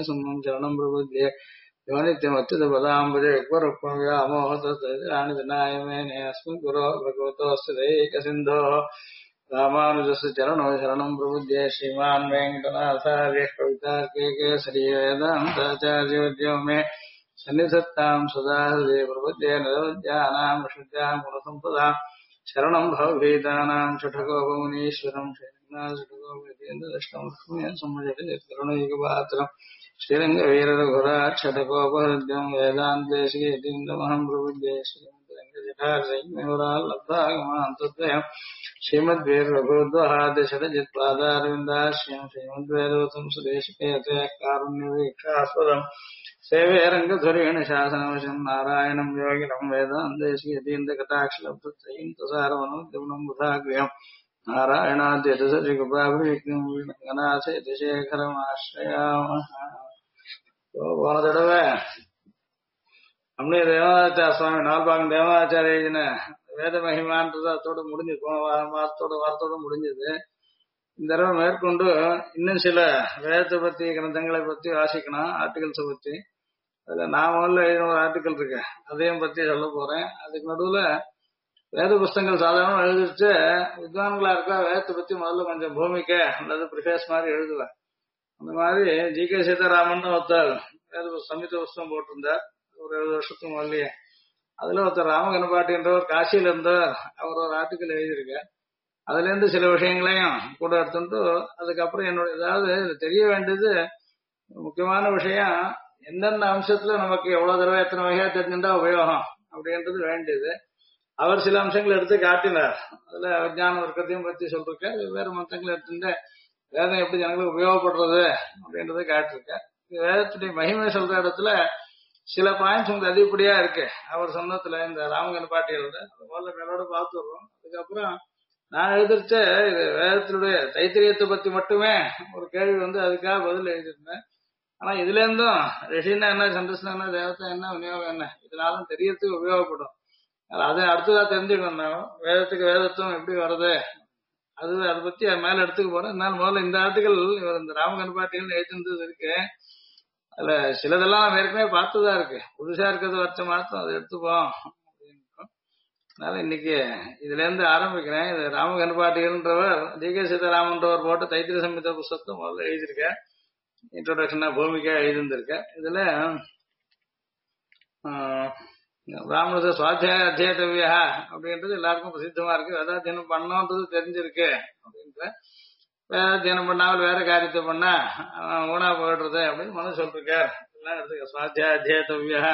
சரணம் பிரபுத்யே யோனித்யமத்யுதபதாம்புஜமோகதானிதனாயமேனே அஸ்மின் குரோ பகவதோஸ்து தைகசிந்தோ ராமானுஜஸ்ய சரணோ சரணம் பிரபுத்யே ஸ்ரீமான் வெங்கடநாதார்ய கவிதார்க்கே கேசரி வேதாந்தாச்சார்யோத்யோ மே சன்னிதத்தாம் சதா ஹிருதே பிரபுத்யே நிரவத்யானாம் விஷத்யாம் குணசம்பதாம் சரணம் பவபீதானாம் சடகோபமுனீஸ்வரம் ஸ்ரீரங்கநாதம் சம்மஜகருணைகபாத்திரம் ஸ்ரீரங்க வீரரகுராட்சடகோபஹிருத்யம் வேதாந்தேசிகேதீந்திரமஹம் பிரபுத்யே ஸ்ரீமத்ரங்கஜட்டாரசைன்மேவரால்லப்தாகமாந்தத்வயம் ஸ்ரீமத்வேரகுத்வஹாதிஷடஜித்பாதாரவிந்தாஸ்யம் ஸ்ரீமத்வேதோதம் சுதேசிகேதே காருண்யவீக்ஷாஸ்பதம் சேவே ரங்கத்வரீண சாசனவசம் நாராயணம் யோகினம் வேதாந்தேசிகேதீந்திரகட்டாட்சலப்தத்ரயீம் தசாரவனம் புதாக்ரியம் நாராயணாத்யதசரிகுபாபிவிக்னம் வீணங்கநாசேகரமாஸ்ரயாமஹ. போன தடவை நம்முடைய தேவதாச்சார சுவாமி நால்பாகம் தேவதாச்சாரிய வேத மகிமான்றது அதோட முடிஞ்சது. போன வாரத்தோட முடிஞ்சது. இந்த தடவை மேற்கொண்டு இன்னும் சில வேதத்தை பத்தி கிரந்தங்களை பத்தி வாசிக்கணும், ஆர்டிகல்ஸை பத்தி. அதுல நான் முதல்ல எழுதின ஒரு ஆர்டிக்கல் இருக்கு, அதையும் பத்தி சொல்ல போறேன். அதுக்கு நடுவுல வேத புஸ்தகங்கள் சாதாரண எழுதிச்சு வித்வான்களா இருக்கா வேதத்தை பத்தி முதல்ல கொஞ்சம் பூமிக்க அல்லது ப்ரிஃபேஸ் மாதிரி எழுதுவேன். அந்த மாதிரி ஜி.கே. சீதாராமன் ஒருத்தர் வேத சமித புஸ்தகம் போட்டிருந்தார் ஒரு 7 வருஷத்துக்கு முதல்லயே. அதுல ஒருத்தர் ராமகனபாட்டின்றவர் காசியில இருந்தவர், அவர் ஒரு ஆர்டிக்கல் எழுதியிருக்கார். அதுல இருந்து சில விஷயங்களையும் கூட எடுத்துட்டு அதுக்கப்புறம் என்னோட ஏதாவது தெரிய வேண்டியது முக்கியமான விஷயம், எந்தெந்த அம்சத்துல நமக்கு எவ்வளவு தடவை எத்தனை வகையா தெரிஞ்சுட்டா உபயோகம் அப்படின்றது வேண்டியது. அவர் சில அம்சங்களை எடுத்து காட்டினார். அதுல விஞ்ஞான வர்க்கத்தையும் பத்தி சொல்லிருக்கார். வெவ்வேறு மந்தங்களை எடுத்துட்டு வேதம் எப்படி ஜனங்களுக்கு உபயோகப்படுறது அப்படின்றத காட்டிருக்கார். வேதத்துடைய மகிமை சொல்ற இடத்துல சில பாயிண்ட்ஸ் உங்களுக்கு அதிகப்படியா இருக்கு. அவர் சொன்னதுல இந்த ராமகன் பாட்டியலோட முதல்ல மேலோட பார்த்து வர்றோம். அதுக்கப்புறம் நான் எழுதிருச்ச இது வேதத்தினுடைய தைத்திரியத்தை பத்தி மட்டுமே ஒரு கேள்வி அதுக்காக பதில் எழுதியிருந்தேன். ஆனா இதுல இருந்தும் ரிஷின்னா என்ன, சந்தஸ்னா என்ன, தேவத்தை என்ன, விநியோகம் என்ன, இதனாலும் தெரியறதுக்கு உபயோகப்படும். அதை அடுத்ததா தெரிஞ்சுக்கணும். வேதத்துக்கு வேதத்துவம் எப்படி வருது அதை பத்தி மேல எடுத்துக்க போறேன். அதனால முதல்ல இந்த ஆர்டிகல் இந்த ராமகன் பாட்டிகள் எழுதிருந்தது இருக்கு. அதுல சிலதெல்லாம் நம்ம ஏற்கனவே பார்த்ததா இருக்கு, புதுசா இருக்கிறது வச்ச மாத்தம் அதை எடுத்துப்போம் அப்படின்னு. அதனால இன்னைக்கு இதுல இருந்து ஆரம்பிக்கிறேன். இது ராமகன் பாட்டிகள்ன்றவர் ஜி.கே. சீதாராமன்றவர் போட்டு தைத்திரிய சம்ஹிதா புஸ்தகத்தை முதல்ல எழுதியிருக்க. இன்ட்ரோடக்ஷனா பூமிக்கா எழுதியிருந்திருக்க. இதுல பிராமண சுவாத்தியாய அத்தியேதவியா அப்படின்றது எல்லாருக்கும் பிரசித்தமா இருக்கு. வேதாத்தியனம் பண்ணோன்றது தெரிஞ்சிருக்கு அப்படின்ற, வேதாத்தியனம் பண்ணாமல் வேற காரியத்தை பண்ணா ஊனா போயிடுறது அப்படின்னு மனு சொல்லிருக்கார். எல்லாம் எடுத்துக்க சுவாத்தியாய அத்தியேதவியா.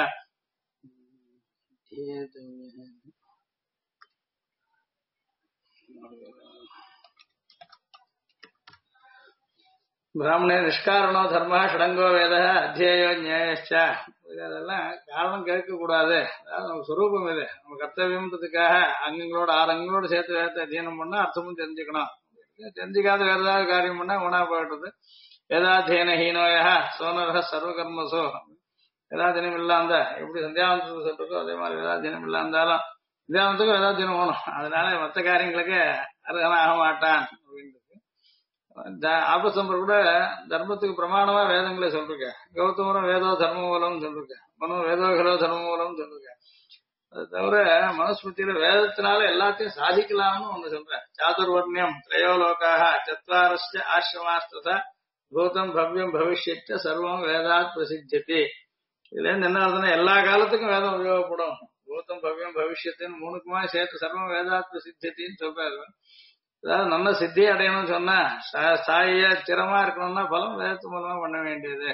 பிராமணே நிஷ்காரணோ தர்ம ஷடங்கோ வேத அத்தியேயோ நியாயச்ச. அதெல்லாம் காரணம் கேட்க கூடாது. அதாவது நம்ம சுரூபம் இது, நம்ம கர்த்தவியம்ன்றதுக்காக அங்கங்களோட 6 அங்கங்களோட சேர்த்து வேதத்தை அத்தியனம் பண்ணா அர்த்தமும் தெரிஞ்சுக்கணும். தெரிஞ்சுக்காத வேற ஏதாவது காரியம் பண்ணா உணா போயிடுறது. வேதாத்தியன ஹீனோயா சோனரக சர்வகர்மசோ. வேதாத்தியனம் இல்லாந்த எப்படி சந்தியாவந்தத்துக்கு சொல்றதோ அதே மாதிரி வேதாத்தியனம் இல்லாந்தாலும் சந்தியாவந்தத்துக்கு வேதாத்தியனம் வேணும். அதனால மற்ற காரியங்களுக்கு அருகனா ஆக மாட்டான் அப்படின்னு. ஆபசம்பர் கூட தர்மத்துக்கு பிரமாணமா வேதங்களை சொல்லிருக்க. கௌதமரம் வேதோ தர்ம மூலம் சொல்லிருக்க, மனோ வேதோகலோ தர்ம மூலம் சொல்லிருக்க. அது தவிர மனுஸ்மிருதியில வேதத்தினால எல்லாத்தையும் சாதிக்கலாம்னு ஒண்ணு சொல்றேன். சாதுர்வர்ணியம் திரையோலோகாக சத்வாரஸ்ய ஆசிரமாஸ்ததா பூதம் பவ்யம் பவிஷ்யச்ச சர்வம் வேதாத் பிரசித்தியதி. இதுல இருந்து என்ன அர்த்தம்னா எல்லா காலத்துக்கும் வேதம் உபயோகப்படும். பூதம் பவ்யம் பவிஷ்யத்தின்னு 3க்குமா சேர்த்து சர்வம் வேதாத் பிரசித்தியத்தின்னு சொல்றாரு. அதாவது நல்ல சித்தி அடையணும்னு சொன்னா சாயா சிரமா இருக்கணும்னா பலம் வேதத்து மூலமா பண்ண வேண்டியது.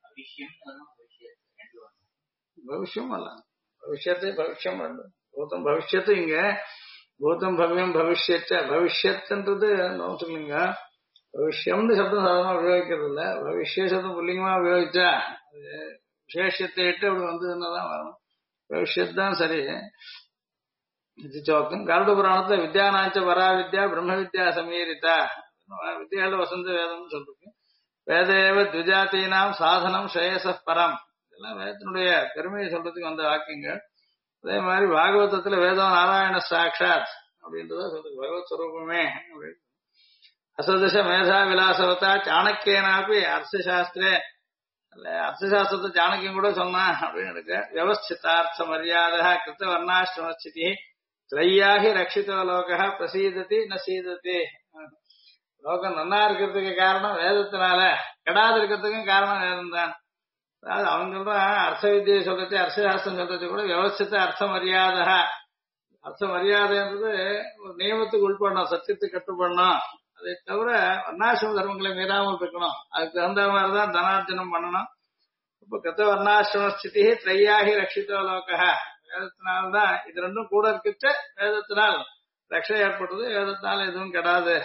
பவிஷ்யம் அல்ல, பவிஷ்யத்தை பவிஷ்யம் பூதம் பவிஷ்யத்து. இங்க பூதம் பவ்யம் பவிஷ்யச்ச, பவிஷ்யத்துன்றது சொல்லுங்க. பவிஷ்யம்னு சப்தம் சாதாரணமா உபயோகிக்கிறது இல்ல. பவிஷ்ய சப்தம் புல்லிங்கமா உபயோகிச்சா அது விசேஷத்தை இட்டு அப்படி வந்ததுன்னாதான் வரணும். பவிஷ்யத் தான் சரி. சோக்கம் கருட புராணத்துல வித்யானாச்ச பராவித்யா பிரம்ம வித்யா சமீரிதா, வித்யால வசந்த வேதம்னு சொல்லிருக்கு. வேதேவ த்விஜாத்தீனாம் சாதனம் ஸ்ரேயச பரம். இதெல்லாம் வேதத்தினுடைய பெருமையை சொல்றதுக்கு வந்த வாக்கியங்கள். அதே மாதிரி பாகவதத்துல வேதம் நாராயண சாட்சாத் அப்படின்றத சொல்றது, பகவத் ஸ்வரூபமே அப்படின்னு. அசதச மேதா விலாசவதா சாணக்கியனாப்பி அர்த்தசாஸ்திரே அர்த்தசாஸ்திரத்தை சாணக்கியம் கூட சொன்னான் அப்படின்னு இருக்கு. வியவஸ்திதார்த்த மரியாதை கிருத்த வர்ணாசிரமஸ்திதி திரையாகி ரட்சிதோ லோக பிரசீதத்தி ந சீதத்தி. லோகம் நன்னா இருக்கிறதுக்கு காரணம் வேதத்தினால, கெடாது இருக்கிறதுக்கும் காரணம் வேதம் தான். அதாவது அவங்க சொல்றான் அர்த்த வித்தியை சொல்றது, அர்த்தசாஸ்திரம் சொல்றது கூட வியவஸ்தித அர்த்த மரியாதை. அர்த்த மரியாதைன்றது ஒரு நியமத்துக்கு உள்படணும், சத்தியத்துக்கு கட்டுப்படணும். அதை தவிர வர்ணாசிரம தர்மங்களை மீறாமல் இருக்கணும். அதுக்கு தகுந்த மாதிரிதான் தனார்ஜனம் பண்ணணும். இப்ப கத்த வர்ணாசிரம ஸ்திதி திரையாகி ரட்சிதோ லோக, வேதத்தினால்தான் இது ரெண்டும் கூட இருக்கிட்டு வேதத்தினால் ரட்சை ஏற்பட்டது, வேதத்தினால எதுவும் கெடாது.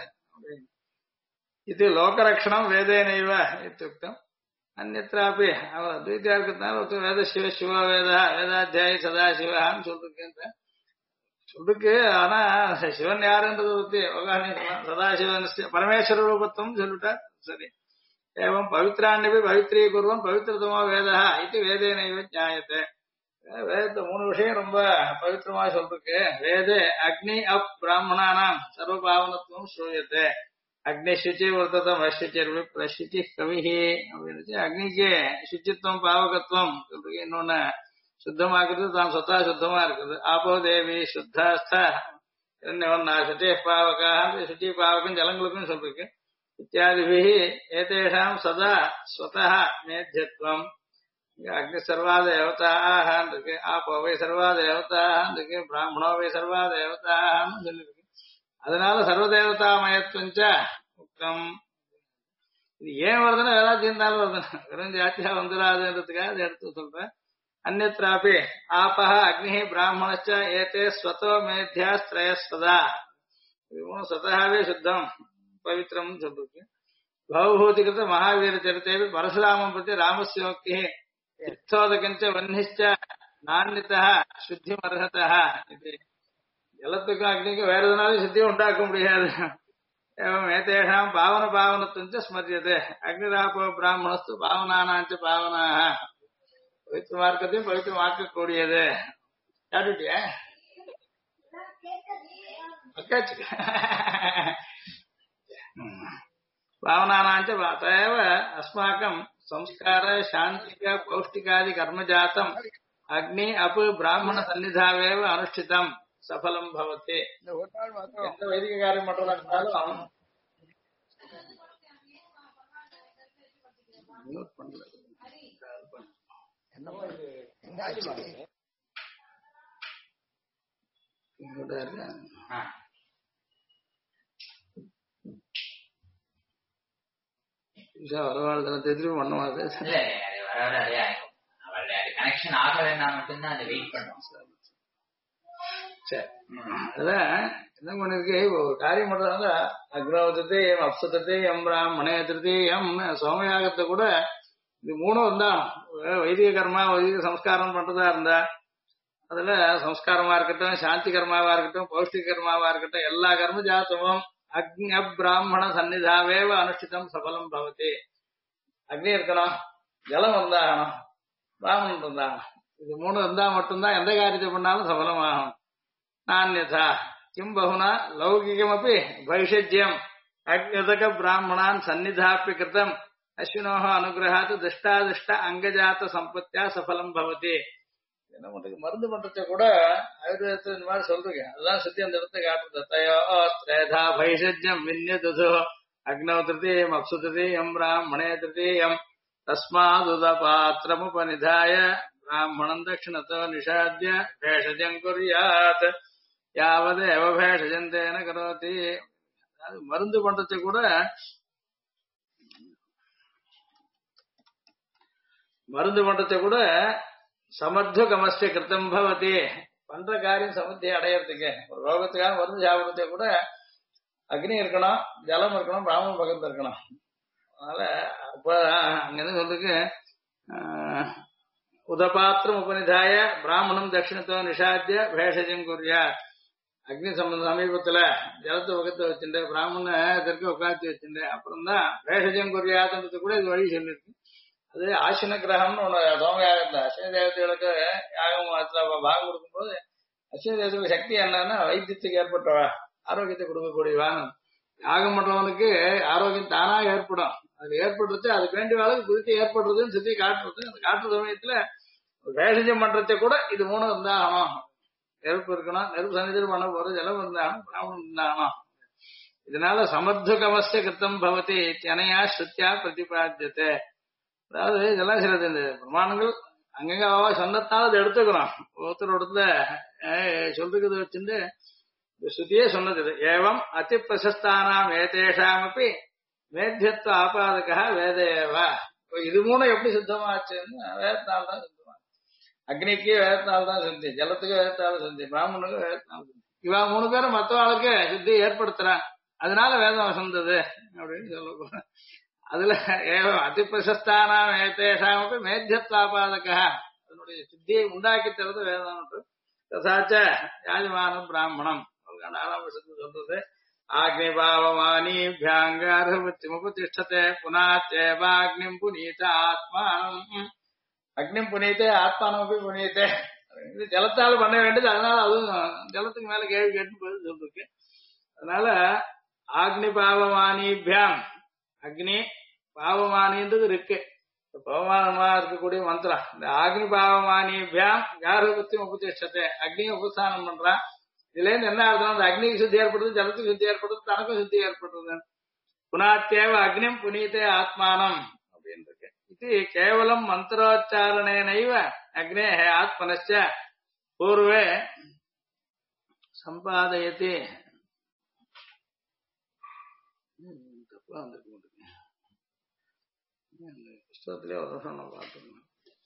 இது லோகரக்ஷணம் வேதேனைவ இத்தியுக்தம். அந்நத்திராப்பி அவர் அத்வைத்தியா இருக்கிறதுனால வேத சிவ சிவ வேத வேதாத்தியாயி சதா சிவகான்னு சொல்லிருக்கேன் சொல்லிருக்கு. ஆனா சிவன் யாருன்றது பத்தி சதாசிவன் பரமேஸ்வர ரூபத்துவம் சொல்லிட்டார். சரி, ஏவம் பவித்ராண்யபி பவித்ரீ குருவம் பவித்திரதமா வேதா இது வேதேனைவ நியாயத்தை. வேதத்தை 3 விஷயம் ரொம்ப பவித்திரமா சொல்லிருக்கு. வேதே அக்னி அப் பிராமணானாம் சர்வ பாவனத்துவம் ஸ்ரூயத்தை. அக்னி சுச்சி வர்த்ததம் அசுச்சிர் பிரசுச்சி கவிஹி அப்படின்னு அக்னிக்கு சுச்சித்துவம் பாவகத்துவம் சொல்றீங்க. இன்னொன்னு சுத்தமாக்குறது தான் சொத்தா சுத்தமா இருக்குது. ஆபோ தேவி சுத்தாஸ்த சுச்சி பாவகா சுச்சி பாவகம் ஜலங்களுக்கும் சொல்றீங்க. இத்தியாதிபிஹி ஏதேஷாம் சதா ஸ்வதா மேத்தியத்துவம். அக்னி சர்வா தேவதான்னு இருக்கு, ஆப்போவை சர்வா தேவதான்னு இருக்கு, பிராமணோவை சர்வா தேவதான்னு சொல்லிருக்கு. அதனால சர்வதேவதா மயத்துவஞ்ச முக்தம். இது ஏன் வருதுன்னா வேதாத்தியந்தாலும் வருதுன்னா வெறும் ஜாத்தியா வந்துடாதுன்றதுக்காக அதை எடுத்து சொல்றேன். அந்நத்திராப்பி ஆபஹ அக்னி பிராமணச்ச ஏதே ஸ்வதோ மேத்தியாஸ்திரயஸ்வதா. இது ஸ்வதாவே சுத்தம் பவித்திரம் சொல்லிருக்கு. பவபூதிகிருத மகாவீர சரித்தேவி பரசுராமம் பத்தி ராமஸ்யோக்தி சித்தோதகஞ்ச வன்னிச்ச நான்யதா சுத்திமர்ஹதா. இது ஜலத்துக்கும் அக்னிக்கும் வேற எதுனாலும் சுத்தியும் உண்டாக்க முடியாது. ஏதேஷாம் பாவன பாவனத்துவம் ஸ்மரியதே. அக்னிராபோ பிராமணஸ்து பாவனானாஞ்ச பாவனாக. பவித்திர மார்க்கத்தையும் பவித்திரமாக்கக்கூடியது. காட்டுட்டியா அக்காச்சு பாவனானாஞ்ச தயவ அஸ்மாக்கம் संस्कार शांतिक पौष्टिकादि कर्म जातम अग्नि अप ब्राह्मण सन्निधावेव अनुष्ठितम सफलम भवते. எந்த வைதிக காரியம் பண்றதா இருந்தாலும் நோட் பண்ணல. வரவாழ்தல தெரியும் பண்ணுவாங்க. கனெக்ஷன் ஆகலைன்னா மட்டும்தான் அதை வெயிட் பண்ணுவோம். சரி, அதான் என்ன பண்ணிருக்கு, ஒரு காரியம் பண்றதால அக்னோதத்தை எம் அப்சத்தை எம் பிராமணேத்திரத்தை எம் சோமயாகத்தை கூட இது 3 இருந்தா வைதிக கர்மா வைதிக சம்ஸ்காரம் பண்றதா இருந்தா அதுல சம்ஸ்காரமா இருக்கட்டும், சாந்தி கர்மாவா இருக்கட்டும், பௌஷ்டிக கர்மாவா இருக்கட்டும், எல்லா கர்ம ஜாத்தமும் அக்னி பிராமண சன்னிதாவேவ அனுஷ்டிதம் சபலம் பவதி. அக்னி இருக்கணும், ஜலம் இருந்தாகணும், பிராமணன் இருந்தாகணும். இது 3 இருந்தா மட்டும்தான் எந்த காரியத்தை பண்ணாலும் சபலமாகும். நான்யதா கிம் பகுனா லௌகிகமபி பைஷஜ்யம் அக்னிதக பிராமணான் சன்னிதாப்பி கிருதம் அஸ்வினோஹ அனுகிரகாத்து திஷ்டாதிஷ்ட அங்கஜாத்த சம்பத்தியா சபலம் பவதி. என்ன பண்றது, மருந்து பண்றத கூட ஆயுர்வேதத்துல இந்த மாதிரி சொல்றீங்க. அதுதான் சுத்தி அந்த இடத்தை காட்டுறது. தயோ திரேதா பைஷஜ்யம் வின்யதோ அக்னோ திருதீயம் அப்சு திருதீயம் பிராமணே திருதீயம் தஸ்மாதுத பாத்திரமுபநிதாய பிராமணம் தட்சிணத்தோ நிஷாத்திய பேஷஜம் குர்யாத் யாவதேவ பேஷஜந்தேன கரோதி. அதாவது மருந்து பண்றத கூட சமத்வகமஸ்ய கிருத்தம் பவதி. பண்ற காரியம் சமத்தியை அடையறதுக்கு ஒரு ரோகத்துக்காக மருந்து சாப்பிடுறத கூட அக்னி இருக்கணும், ஜலம் இருக்கணும், பிராமண பக்கத்துல இருக்கணும். அதனால அப்ப அங்க சொல்றதுக்கு உதபாத்திரம் உபநிதாய பிராமணம் தட்சிணத்தோ நிஷாத்திய பேஷஜம் குறியா. அக்னி சமீபத்துல ஜலத்தை பக்கத்தை வச்சுட்டு பிராமண தெற்கு உட்காந்து வச்சுட்டு அப்புறம் தான் பேஷஜம் குறியாதுன்றது கூட இது வழி சொல்லிருக்கு. அது ஆசின கிரகம்னு ஒண்ணு சோமயாகத்துல அஸ்வினி தேவதைகளுக்கு யாகம் பாகம் கொடுக்கும்போது அஸ்வினி தேவதைகளுக்கு சக்தி என்னன்னா வைத்தியத்துக்கு ஏற்பட்ட ஆரோக்கியத்தை கொடுக்கக்கூடியவான். யாகம் பண்றவனுக்கு ஆரோக்கியம் தானா ஏற்படும். அது ஏற்படுறது அதுக்கு வேண்டிய அளவுக்கு குறித்து ஏற்படுறதுன்னு சுத்தி காட்டுறது. அந்த காட்டுற சமயத்துல வேஷம் பண்றதை கூட இது மூணு இருந்தா ஆகணும். நெருப்பு இருக்கணும், நெருப்பு சன்னிதியில் பண்ண போறது, ஜலம் இருந்தாகணும், பிராமணம் இருந்தாகணும். இதனால சமர்த்துகமஸ்ய கிருத்தம் பவதி அனையா ஸ்ருத்தியா பிரதிபாத்தியத்தை. அதாவது இதெல்லாம் சிலது இந்த பிரமாணங்கள் அங்கங்க சொன்னத்தால் அதை எடுத்துக்கிறோம். ஒருத்தர் இடத்துல சொல்றது வச்சுட்டு ஸ்ருதியே சொன்னது இது. ஏவம் அதி பிரசஸ்தானாம் ஏதேஷாம் அப்படி மேத்தியத்துவ ஆபாதக வேதேவா. இது மூணு எப்படி சித்தமாச்சுன்னு வேதத்தால் தான் சித்தமா. அக்னிக்கு வேதத்தால் தான் சித்தி, ஜலத்துக்கு வேதத்தால் சித்தி, பிராமணுக்கு வேதத்தால் சித்தி. இவா மூணு பேரும் மற்ற ஆளுக்கு சித்தி ஏற்படுத்துறான். அதனால வேதம் வசந்தது அப்படின்னு சொல்ல போறேன். அதுல ஏவம் அதி பிரசஸ்தானாம் ஏதேஷாம் அப்படி மேத்தியத்வாபாதக அதனுடைய சித்தியை உண்டாக்கி தருவது வேதம். தசாச்ச யாஜமானம் பிராமணம் நாலாம் வருஷத்துல சொல்றது. ஆக்னிபாவமானிபியாங்கார்ஹவத்திமுபதிஷ்டதே புனாச்சேவாக்னிம் புனீத ஆத்மானம். அக்னிம் புனீத்தே ஆத்மானமப்பி புனீத்தே. இது ஜலத்தால் பண்ண வேண்டியது. அதனால அதுவும் ஜலத்துக்கு மேல கேள்வி கேட்டு பதில் சொல்லிருக்கு. அதனால ஆக்னி பாவமானிபியாம் அக்னி பாவமானின்றது இருக்கு. பவமானமா இருக்கக்கூடிய மந்திரம். இந்த ஆக்னி பாவமானிபியாம் கார்ஹவத்தி உபதிஷ்டத்தை அக்னியை உபஸ்தானம் பண்றான். இதுல இருந்து என்ன அர்த்தம்? அந்த அக்னிக்கு சுத்தி ஏற்படுறது, ஜலத்துக்கு சுத்தி ஏற்படுறது, தனக்கும் சுத்தி ஏற்படுறது. புனாத்தேவ அக்னிம் புனீத்தே ஆத்மானம் அப்படின்னு இருக்கு. இது கேவலம் மந்திரோச்சாரணேனைவ அக்னே ஆத்மனச்ச பூர்வே சம்பாதயதி. தப்பா வந்துருக்கு புஸ்தகத்திலே ஒரு வருஷம் நான் பார்த்துருந்தேன்.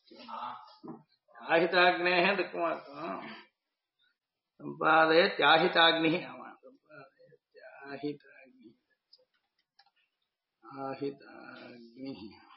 ஆஹிதாக்னே இருக்குமா இருக்கும். சம்பாதய தியாகிதாக்னி. ஆமா, சம்பாதய தியாகிதாக்னி ஆஹிதாக்னி.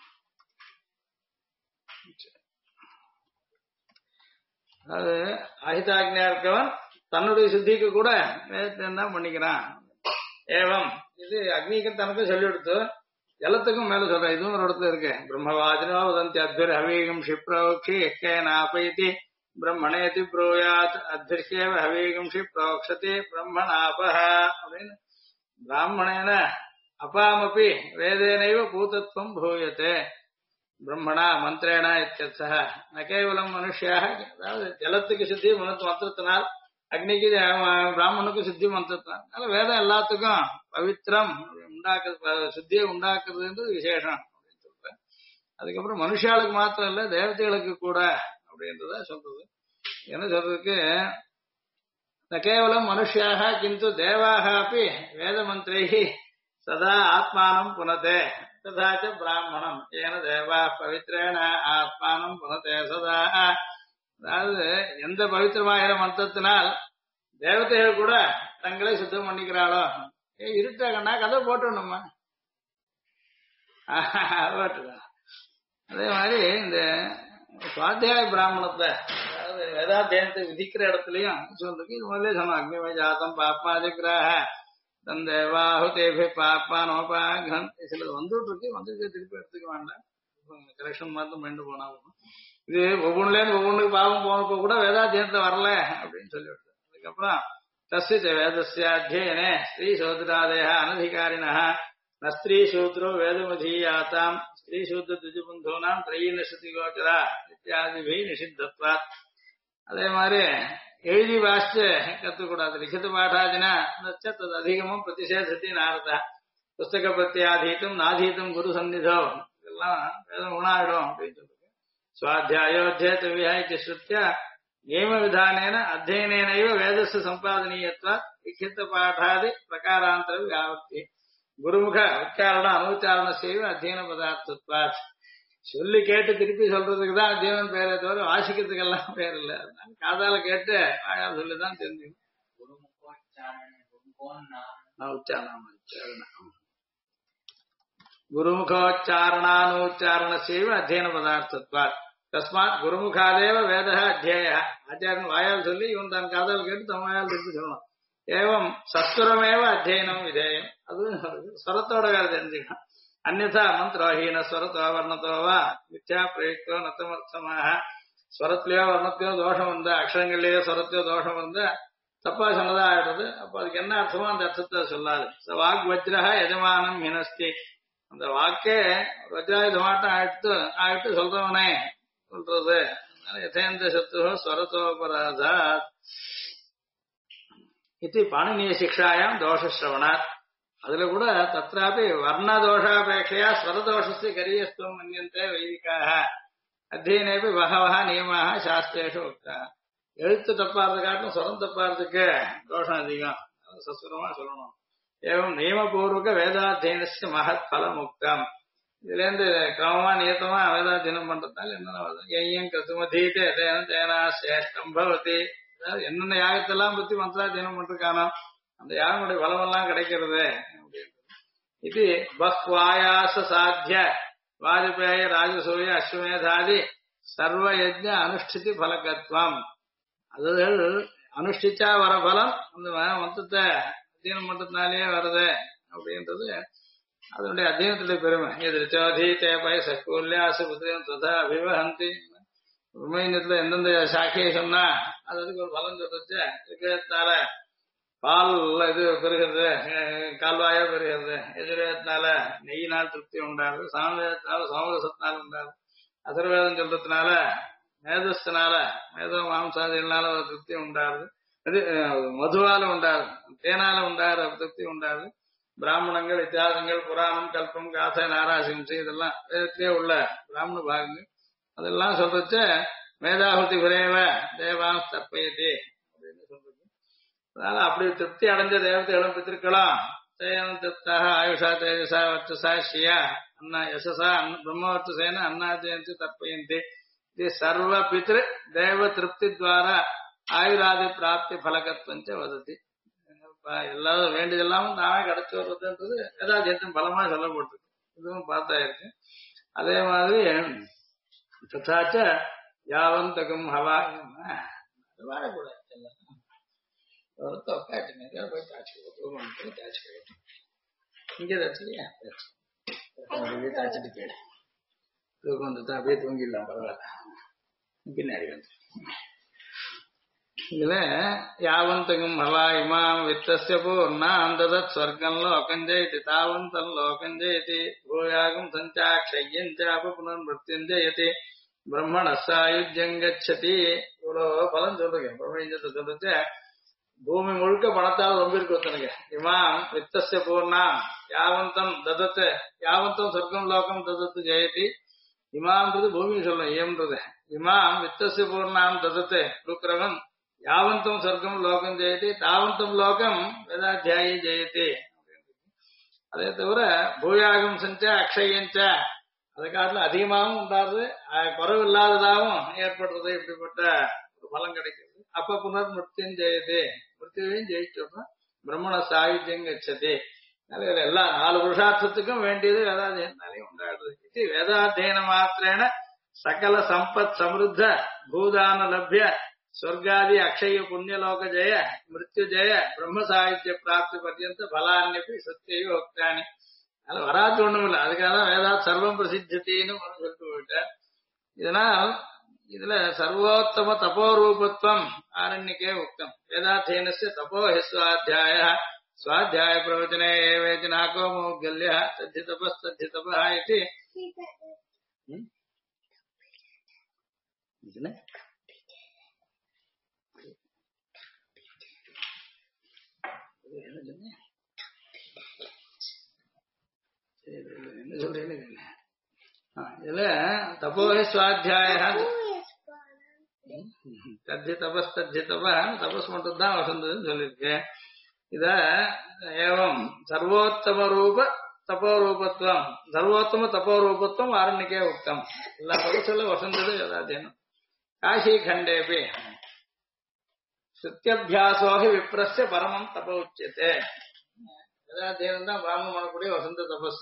அதாவது ஆஹிதாக்னியா இருக்கவன் தன்னுடைய சுத்திக்கு கூட வேதத்தை தான் பண்ணிக்கிறான். ஏவம் இது அக்னிக்கு தனக்கும் சொல்லி கொடுத்து ஜலத்துக்கும் மேல சொல்ற. இதுவும் ஒரு இடத்துல இருக்கு. பிரம்மவாதினோ வதந்தி அத்வர் ஹவீகம் ஷிப்ரோக்ஷி நாபயதி பிரம்மணேதி ப்ரூயாத் அத்வர்ஷேவ ஹவீகம் ஷிப்ரோக்ஷதி பிரம்மணாபஹ அப்படின்னு. பிராமணேன அபாமபி வேதேனைவ பூதத்வம் பூயத்தே பிரம்மணா மந்திரேன இத்தியர்த்தः. ந கேவலம் மனுஷ்யாக. அதாவது ஜலத்துக்கு சித்தி மந்திரத்தினால், அக்னிக்கு பிராமணுக்கு சித்தி மந்திரத்தினால். அதனால வேதம் எல்லாத்துக்கும் பவித்திரம் உண்டாக்குறது, சித்தியை உண்டாக்குறதுன்றது விசேஷம் அப்படின்னு சொல்றேன். அதுக்கப்புறம் மனுஷாளுக்கு மாத்திரம் இல்ல, தேவதைகளுக்கு கூட அப்படின்றத சொல்றது. என்ன சொல்றதுக்கு ந கேவலம் மனுஷ்யாக கிந்து தேவாக அப்படி வேத மந்திரைஹி சதா ஆத்மானம் புனதே ததாச்ச பிராமணம் ஏன தேவா பவித்ரேன ஆத்மானம் புனதே சதா. அதாவது எந்த பவித்திரமாகிற மந்திரத்தினால் தேவதைகள் கூட தங்களை சுத்தம் பண்ணிக்கிறாளோ. இருட்டாகண்ணா கதை போட்டோம்மா போட்டுதான். அதே மாதிரி இந்த சுவாத்தியாய பிராமணத்தை, அதாவது வேதாத்தியனத்தை விதிக்கிற இடத்துலயும் சொல்றதுக்கு இது முதலே சொன்னோம். அக்னிமய ஜாத்தம் பாப்மாதிகிராக தந்தேவாஹுதேபி பாப்பானோபாகன். சிலது வந்துட்டு இருக்கு, வந்துட்டு திருப்பி எடுத்துக்க வேண்டாம், கரெக்ஷன் மாத்திரம் பண்ணிட்டு போனா போகும். இது ஒவ்வொன்றுலேருந்து ஒவ்வொன்றுக்கு பாவம் போனப்போ கூட வேதாத்தியனத்தை வரல அப்படின்னு சொல்லிவிட்டு அதுக்கப்புறம் தஸ்ய வேதஸ்ய அத்தியனே ஸ்ரீ சூத்ராதய அனதிகாரிணா ந ஸ்திரீ சூத்ரோ வேதமதீயாத்தாம் ஸ்திரீ சூத்ர திஜுபந்தோனாம் திரையின ஸ்ருதி கோச்சரா இத்தியாதிபி நிஷித்தத்வாத். அதே மாதிரி எழுதி வாசிச்சு கத்துக்கூடாது. லிখিত பாடாதினா தது அதிகமும் பிரதிஷேதத்தி நாரதா புஸ்தக பிரத்யாதீத்தும் நாதீத்தும் குரு சந்நிதோ. இதெல்லாம் வேதம் குணாயிடும் அப்படின்னு சொல்லுங்க. சுவாத்தியாயோத்தியேத விஹாயித்தி ஸ்ருத்யா நியம விதானேன அத்தியனேனைவ வேதஸ்ய சம்பாதனீயத்வாத் லிখিত பாடாதி பிரகாராந்தர வியாவர்த்தி குருமுக உச்சாரண அனுச்சாரண செய்வ அத்தியன பதார்த்தத்வாத். சொல்லி கேட்டு திருப்பி சொல்றதுக்கு தான் அத்தியனம் பேரே தவிர வாசிக்கிறதுக்கெல்லாம் பேர் இல்லை. அதனால காதால கேட்டு வாயால் சொல்லிதான் தெரிஞ்சுக்கணும். குருமுகோச்சாரணானுச்சாரண செய்வ அத்தியன பதார்த்தத்வாத். தஸ்மாத் குருமுகாதேவ வேத அத்தியேய. ஆச்சாரியன் வாயால் சொல்லி இவன் தன் காதால் கேட்டு தன் வாயால் திருப்பி சொல்லணும். ஏவம் சஸ்வரமேவ அத்தியனம் விதேயம். அது ஸ்வரத்தோட வேலை தெரிஞ்சுக்கணும். அந்நதா மந்திரோஹீன ஸ்வரத்தோ வர்ணத்தோவா மித்யா பிரயுக்தோ நத்தமர்த்தமாக. ஸ்வரத்திலேயோ வர்ணத்திலோ தோஷம் வந்த, அக்ஷரங்களிலேயோ ஸ்வரத்திலோ தோஷம் வந்த தப்பா சொன்னதா ஆயிடுறது. அப்ப அதுக்கு என்ன அர்த்தமோ அந்த அர்த்தத்தை சொல்லாது. வாக் வஜ்ரஹ எஜமானம் ஹினஸ்தி, அந்த வாக்கே வஜ்ராயுதமாட்டம் ஆயிட்டு சொல்றவனே சொல்றது. யதேந்திர சத்து ஸ்வரத்தோபராதா இது பாணினிய சிக்ஷாயாம் தோஷஸ்ரவணாத். அதுல கூட தத்ராபி வர்ணதோஷாபேட்சையா ஸ்வரதோஷஸ்ய கரியஸ்துவம் மன்யந்தே வைதிகாக அத்தியனேபி பகவஹ நியமாக சாஸ்திரேஷு உக்தா. எழுத்து தப்பாறது காட்டும் ஸ்வரம் தப்பாறதுக்கு தோஷம் அதிகம், சஸ்வரமா சொல்லணும். ஏவம் நியமபூர்வக வேதாத்தியனஸ்ய மகத் பலம் உக்தம். இதுல இருந்து கிரமமா நியத்தமா வேதாத்தியனம் பண்றதுனால என்னென்ன வருது, எய்யம் கிருத்துமதீதே தேனா சேஷ்டம் பவதி. அதாவது என்னென்ன யாகத்தெல்லாம் பத்தி மந்திராத்தியனம் பண்றதுக்கானோ அந்த யாகனுடைய பலமெல்லாம் கிடைக்கிறது. இது பஹ்வாயாச சாத்திய வாஜபேய ராஜசூய அஸ்வமேதாதி சர்வயஜ்ஞ அனுஷ்டிதி பலகத்வம். அது அனுஷ்டிச்சா வர பலம் அந்த மொத்தத்தை அத்தியனம் பண்றதுனாலேயே வருது அப்படின்றது அதனுடைய அத்தியனத்துடைய பெருமை. எதிர்ச்சோதீதே பய சக்கூல்யாச புத்திரம் ததா அபிவஹந்தி. உண்மையினத்துல எந்தெந்த சாட்சியை சொன்னா அது அதுக்கு ஒரு பலன் சொல்றச்சு. இருக்கிறதுனால பால் இது பெறுகிறது, கால்வாயா பெறுகிறது. எதிரேதத்தினால நெய்யினால் திருப்தி உண்டாது, சாமவேதத்தினால சோமரசத்தினால உண்டாது, அதர்வேதம் சொல்றதுனால மேதஸ்தனால மேதோ மாம்சாதிகளால ஒரு திருப்தி உண்டாது, அது மதுவால உண்டாது, தேனால உண்டாகிற திருப்தி உண்டாது. பிராமணங்கள் இத்தியாசங்கள் புராணம் கல்பம் காசை நாராசிம்சி இதெல்லாம் வேதத்திலே உள்ள பிராமண பாகங்கள் அதெல்லாம் சொல்றச்ச மேதாகுதி விரைவ தேவாம் தப்பயதி அப்படின்னு சொல்றது. அதனால அப்படி திருப்தி அடைஞ்ச தேவதைகளும் பித்திருக்கலாம் தேயம் திருப்தாக ஆயுஷா தேஜசா வச்சசா ஷியா அண்ணா யசசா பிரம்மவர்த்தசேன அண்ணா ஜெயந்தி தற்பயந்தி. இது சர்வ பித்ரு தேவ திருப்தி துவாரா ஆயுராதி பிராப்தி பலகத்வஞ்ச வதத்தி. எல்லாரும் வேண்டியதெல்லாம் தானே கிடைச்சி வர்றதுன்றது ஏதாச்சும் பலமா சொல்லப்பட்டிருக்கு. இதுவும் பார்த்தா இருக்கு. அதே மாதிரி ததாச்ச யாவந்தகம் ஹவா வாழக்கூடாது. போய் தாச்சு இங்கே தாச்சுலையா தாச்சிட்டு போயிடு. தூக்கம் வந்து அப்படியே தூங்கிடலாம், பரவாயில்ல. பின்னாடி வந்து இதுல யாவந்தகம் ஹவா இமாம் வித்தஸ்ய பூர்ணாம் ததத் ஸ்வர்க்கம் லோகம் ஜெயதி தாவந்தம் லோகம் ஜெயதி பூயாகம் சஞ்சாக்ஷயஞ்சாப புனர்மிருத்யம் ஜெயதி பிரம்மண சாயுஜ்யம் கச்சதி. இவ்வளவு பலன் சொல்றீங்க. பிரம்மயுஜத்தை சொல்றது பூமி முழுக்க பணத்தால் ரொம்ப இருக்கு ஒருத்தனுக்கு. இமாம் வித்தஸ்ய பூர்ணாம் யாவந்தம் ததத்து, யாவந்தம் சொர்க்கம் லோகம் ததத்து ஜெயதி. இமாம்ன்றது பூமியை சொல்லணும், இயம்ன்றது. இமாம் வித்தஸ்ய பூர்ணாம் ததத்து கொடுக்கிறவன் யாவந்தம் சொர்க்கம் லோகம் ஜெயதி தாவந்தம் லோகம் வேதாத்தியாயி ஜெயதி. அதே தவிர பூயாகம் செஞ்ச அக்ஷயஞ்ச அதை காட்டில அதிகமாகவும் உண்டாது, குறைவு இல்லாததாகவும் ஏற்படுறது. இப்படிப்பட்ட ஒரு பலம் கிடைக்கிறது. அப்ப புனர் மிருத்தியும் ஜெயது, மிருத்தியையும் ஜெயிச்சோம்னா பிரம்மண சாயுஜ்யம் கச்சதி. எல்லா 4 புருஷார்த்தத்துக்கும் வேண்டியது வேதாத்தியனாலையும் உண்டாடுறது. இது வேதாத்தியன மாத்திரேன சகல சம்பத் சமிருத்த பூதான லப்ய ஸ்வர்காதி அக்ஷய புண்ணியலோக ஜெய மிருத்யு ஜெய பிரம்ம சாகித்ய பிராப்தி பர்யந்த பலான்யப்பி சத்தியோ வக்தானி. அதனால வராது ஒண்ணும் இல்லை. அதுக்காக தான் வேதா சர்வம் பிரசித்தின்னு சொல்லிட்டு போயிட்டார். இதனால் இதுல சர்வோத்தம தபோரூபத்துவம் ஆரண்யக்கே உக்தம். வேதாத்தியனஸ்ய தபோ ஹிஸ்வாத்தியாய स्वाध्याय प्रवचने एवेति नाको मौद्गल्यः तद्धि तपस्तद्धि तपः इति இதுல தபோஹி சுவாத்தியாய தத்தி தபஸ்தத்தி தப தபஸ் மட்டும் தான் வசந்ததுன்னு சொல்லியிருக்கேன். இத ஏவம் சர்வோத்தம ரூப தபோரூபத்துவம் சர்வோத்தம தபோரூபத்துவம் ஆரண்யக்கே உக்தம். எல்லா பகுதியில வசந்தது வேதாத்தியனம். காஷி கண்டேபி சுத்தியபியாசோகி விப்ரஸ்ய பரமம் தப உச்சியதே. வேதாத்தியனம் தான் பிராமணம் பண்ணக்கூடிய வசந்த தபஸ்.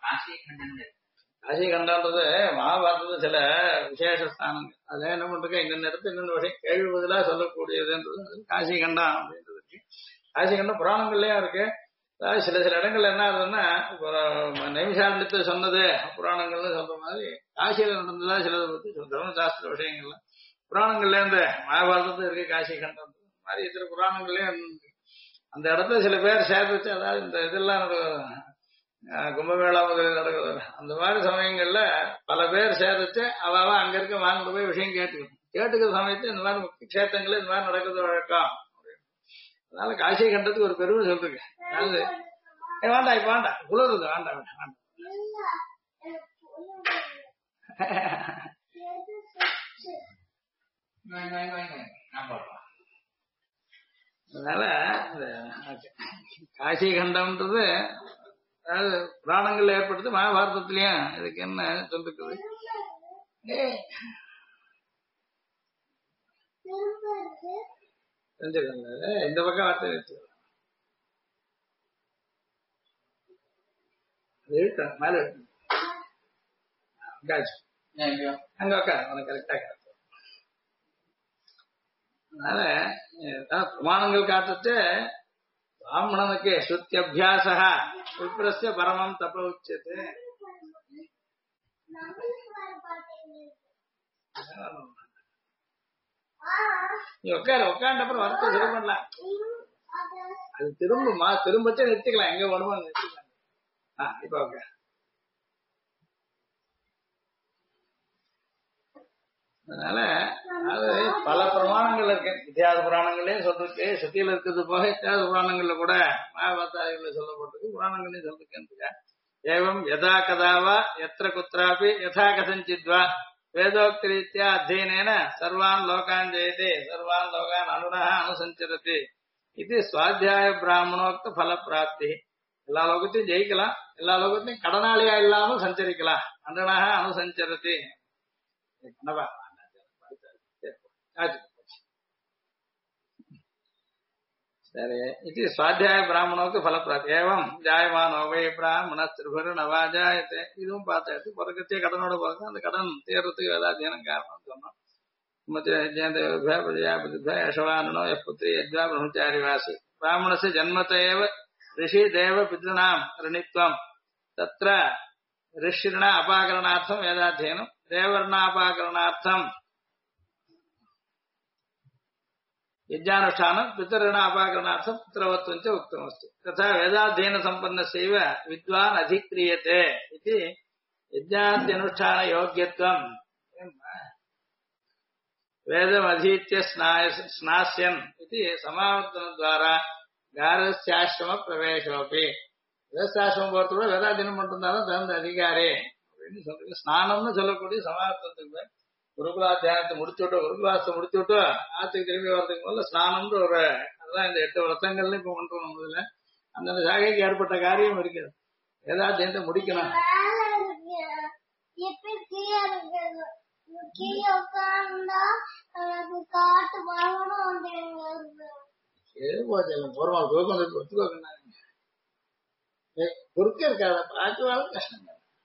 காஷி கண்டான்றது மகாபாரதத்துல சில விசேஷ ஸ்தானங்கள். அதே என்ன பண்றது இன்னொரு இடத்துல இன்னொரு விஷயம் கேள்வி பதிலா சொல்லக்கூடியதுன்றது காஷி கண்டான் அப்படின்றது. காஷி கண்டம் புராணங்கள்லயும் இருக்கு. அதாவது சில இடங்கள்ல என்ன ஆகுதுன்னா, நைமிஷாரண்யத்தை சொன்னது புராணங்கள்னு சொல்ற மாதிரி காசியில நடந்ததா சிலதை பத்தி தர்மசாஸ்திர விஷயங்கள்ல புராணங்கள்ல இருந்து மகாபாரதத்துல இருக்கு காஷி கண்டம். மாதிரி இத்தனை புராணங்களையும் அந்த இடத்துல சில பேர் சேர்த்து, அதாவது இந்த இதெல்லாம் கும்பமேளா முதலில் நடக்குது அந்த மாதிரி சமயங்கள்ல பல பேர் சேர்த்து அவ அங்க இருக்க வாங்கிட்டு போய் விஷயம் கேட்டுக்கிற சமயத்து இந்த மாதிரி முக்கிய கஷேத்திரங்கள் இந்த மாதிரி நடக்கிறது வழக்கம். அதனால காசி கண்டத்துக்கு ஒரு பெருமை சொல்றேன். அதாவது வேண்டாம் இப்ப வேண்டாம் குளிருது வேண்டாம் வேண்டாம். அதனால காசி கண்டம்ன்றது அதாவது புராணங்கள் ஏற்படுத்து மகாபாரதத்திலயும் இதுக்கு என்ன சொல்லிருக்குது. இந்த பக்கம் வார்த்தை மேல அங்க உட்கார் உனக்கு கரெக்டா. அதனால பிரமாணங்கள் காட்டுட்டு பிராமணனுக்கு ஸ்ருத்தி அபியாச விப்ரஸ்ய பரமம் தப உச்சது. நீ உட்காண்ட அப்புறம் வரத்தை சரி பண்ணலாம். அது திரும்பச்சே நிறுத்திக்கலாம், எங்க வேணுமோ நிறுத்திக்கலாம். இப்ப ஓகே. அதனால அது பல பிரமாணங்கள் இருக்கு. இத்தியாச புராணங்களையும் சொல்லிருக்கு, சுத்தியில இருக்கிறது போக இத்தியாச புராணங்கள்ல கூட மகாபாரத சொல்லப்பட்டிருக்கு, புராணங்களையும் சொல்லிருக்கேன். ஏவம் யதா கதாவா எத்திர குத்ராபி யதா கதஞ்சித்வா வேதோக்தி ரீத்யா அத்தியனேன சர்வான் லோகான் ஜெயதே சர்வான் லோகான் அனுனஹ அனுசஞ்சரதி இது சுவாத்தியாய பிராமணோக்த பல பிராப்தி. எல்லா லோகத்தையும் ஜெயிக்கலாம், எல்லா லோகத்தையும் கடனாளியா இல்லாமல் சஞ்சரிக்கலாம். அனுனஹ அனுசஞ்சரதி. சரி, இது சுவாத்தியாய பிராமணோக்கு பலப்பிராப்தி. ஏவம் ஜாயமானோ வை பிராமண திருபரு நவா ஜாயத்தை. இதுவும் பார்த்தாச்சு. பிறக்கத்தையே கடனோட பிறகு அந்த கடன் தீர்றதுக்கு வேதாத்தியனம் காரணம் சொன்னோம். யசவானோ புத்திரி யஜ்வா பிரம்மச்சாரி வாசி பிராமணச ஜன்மத்தேவ ரிஷி தேவ பித்ருணாம் ரிணித்வம் தத்ர ரிஷிர்ண அபாகரணார்த்தம் வேதாத்தியனம் தேவர்ணாபாகரணார்த்தம் यज्ञानुष्ठानं पितृण अपाकरणार्थं पुत्रवत्वं च उक्तमस्ति. तथा वेदाध्ययन सम्पन्नस्यैव विद्वान् अधिक्रियते इति यज्ञाद्यनुष्ठान योग्यत्वं वेदमधीत्य स्नास्यन् इति समावर्तनद्वारा गारस्याश्रम प्रवेशोऽपि. வேதாசிரமம் போறதுகூட வேதாத்தியனம் பண்ணிருந்தாலும் தகுந்த அதிகாரி அப்படின்னு சொல்றீங்க. ஸ்நானம்னு சொல்லக்கூடிய சமாவர்த்தனத்துக்கு குருகுலாத்தியானத்தை முடிச்சுட்டு குருகுலாசத்தை முடிச்சுட்டு ஆத்துக்கு திரும்பி வர்றதுக்கு முதல்ல ஸ்நானம்ன்ற ஒரு அதுதான் இந்த 8 வருஷங்கள்ல இப்ப பண்றோம். முதல்ல அந்தந்த சாகைக்கு ஏற்பட்ட காரியம் இருக்குது. வேதாத்தியனத்தை முடிக்கணும். போறோம் தூக்கம் ஒத்துக்கோங்க. பொறுக்க இருக்காத பார்க்கவாத கஷ்டம்.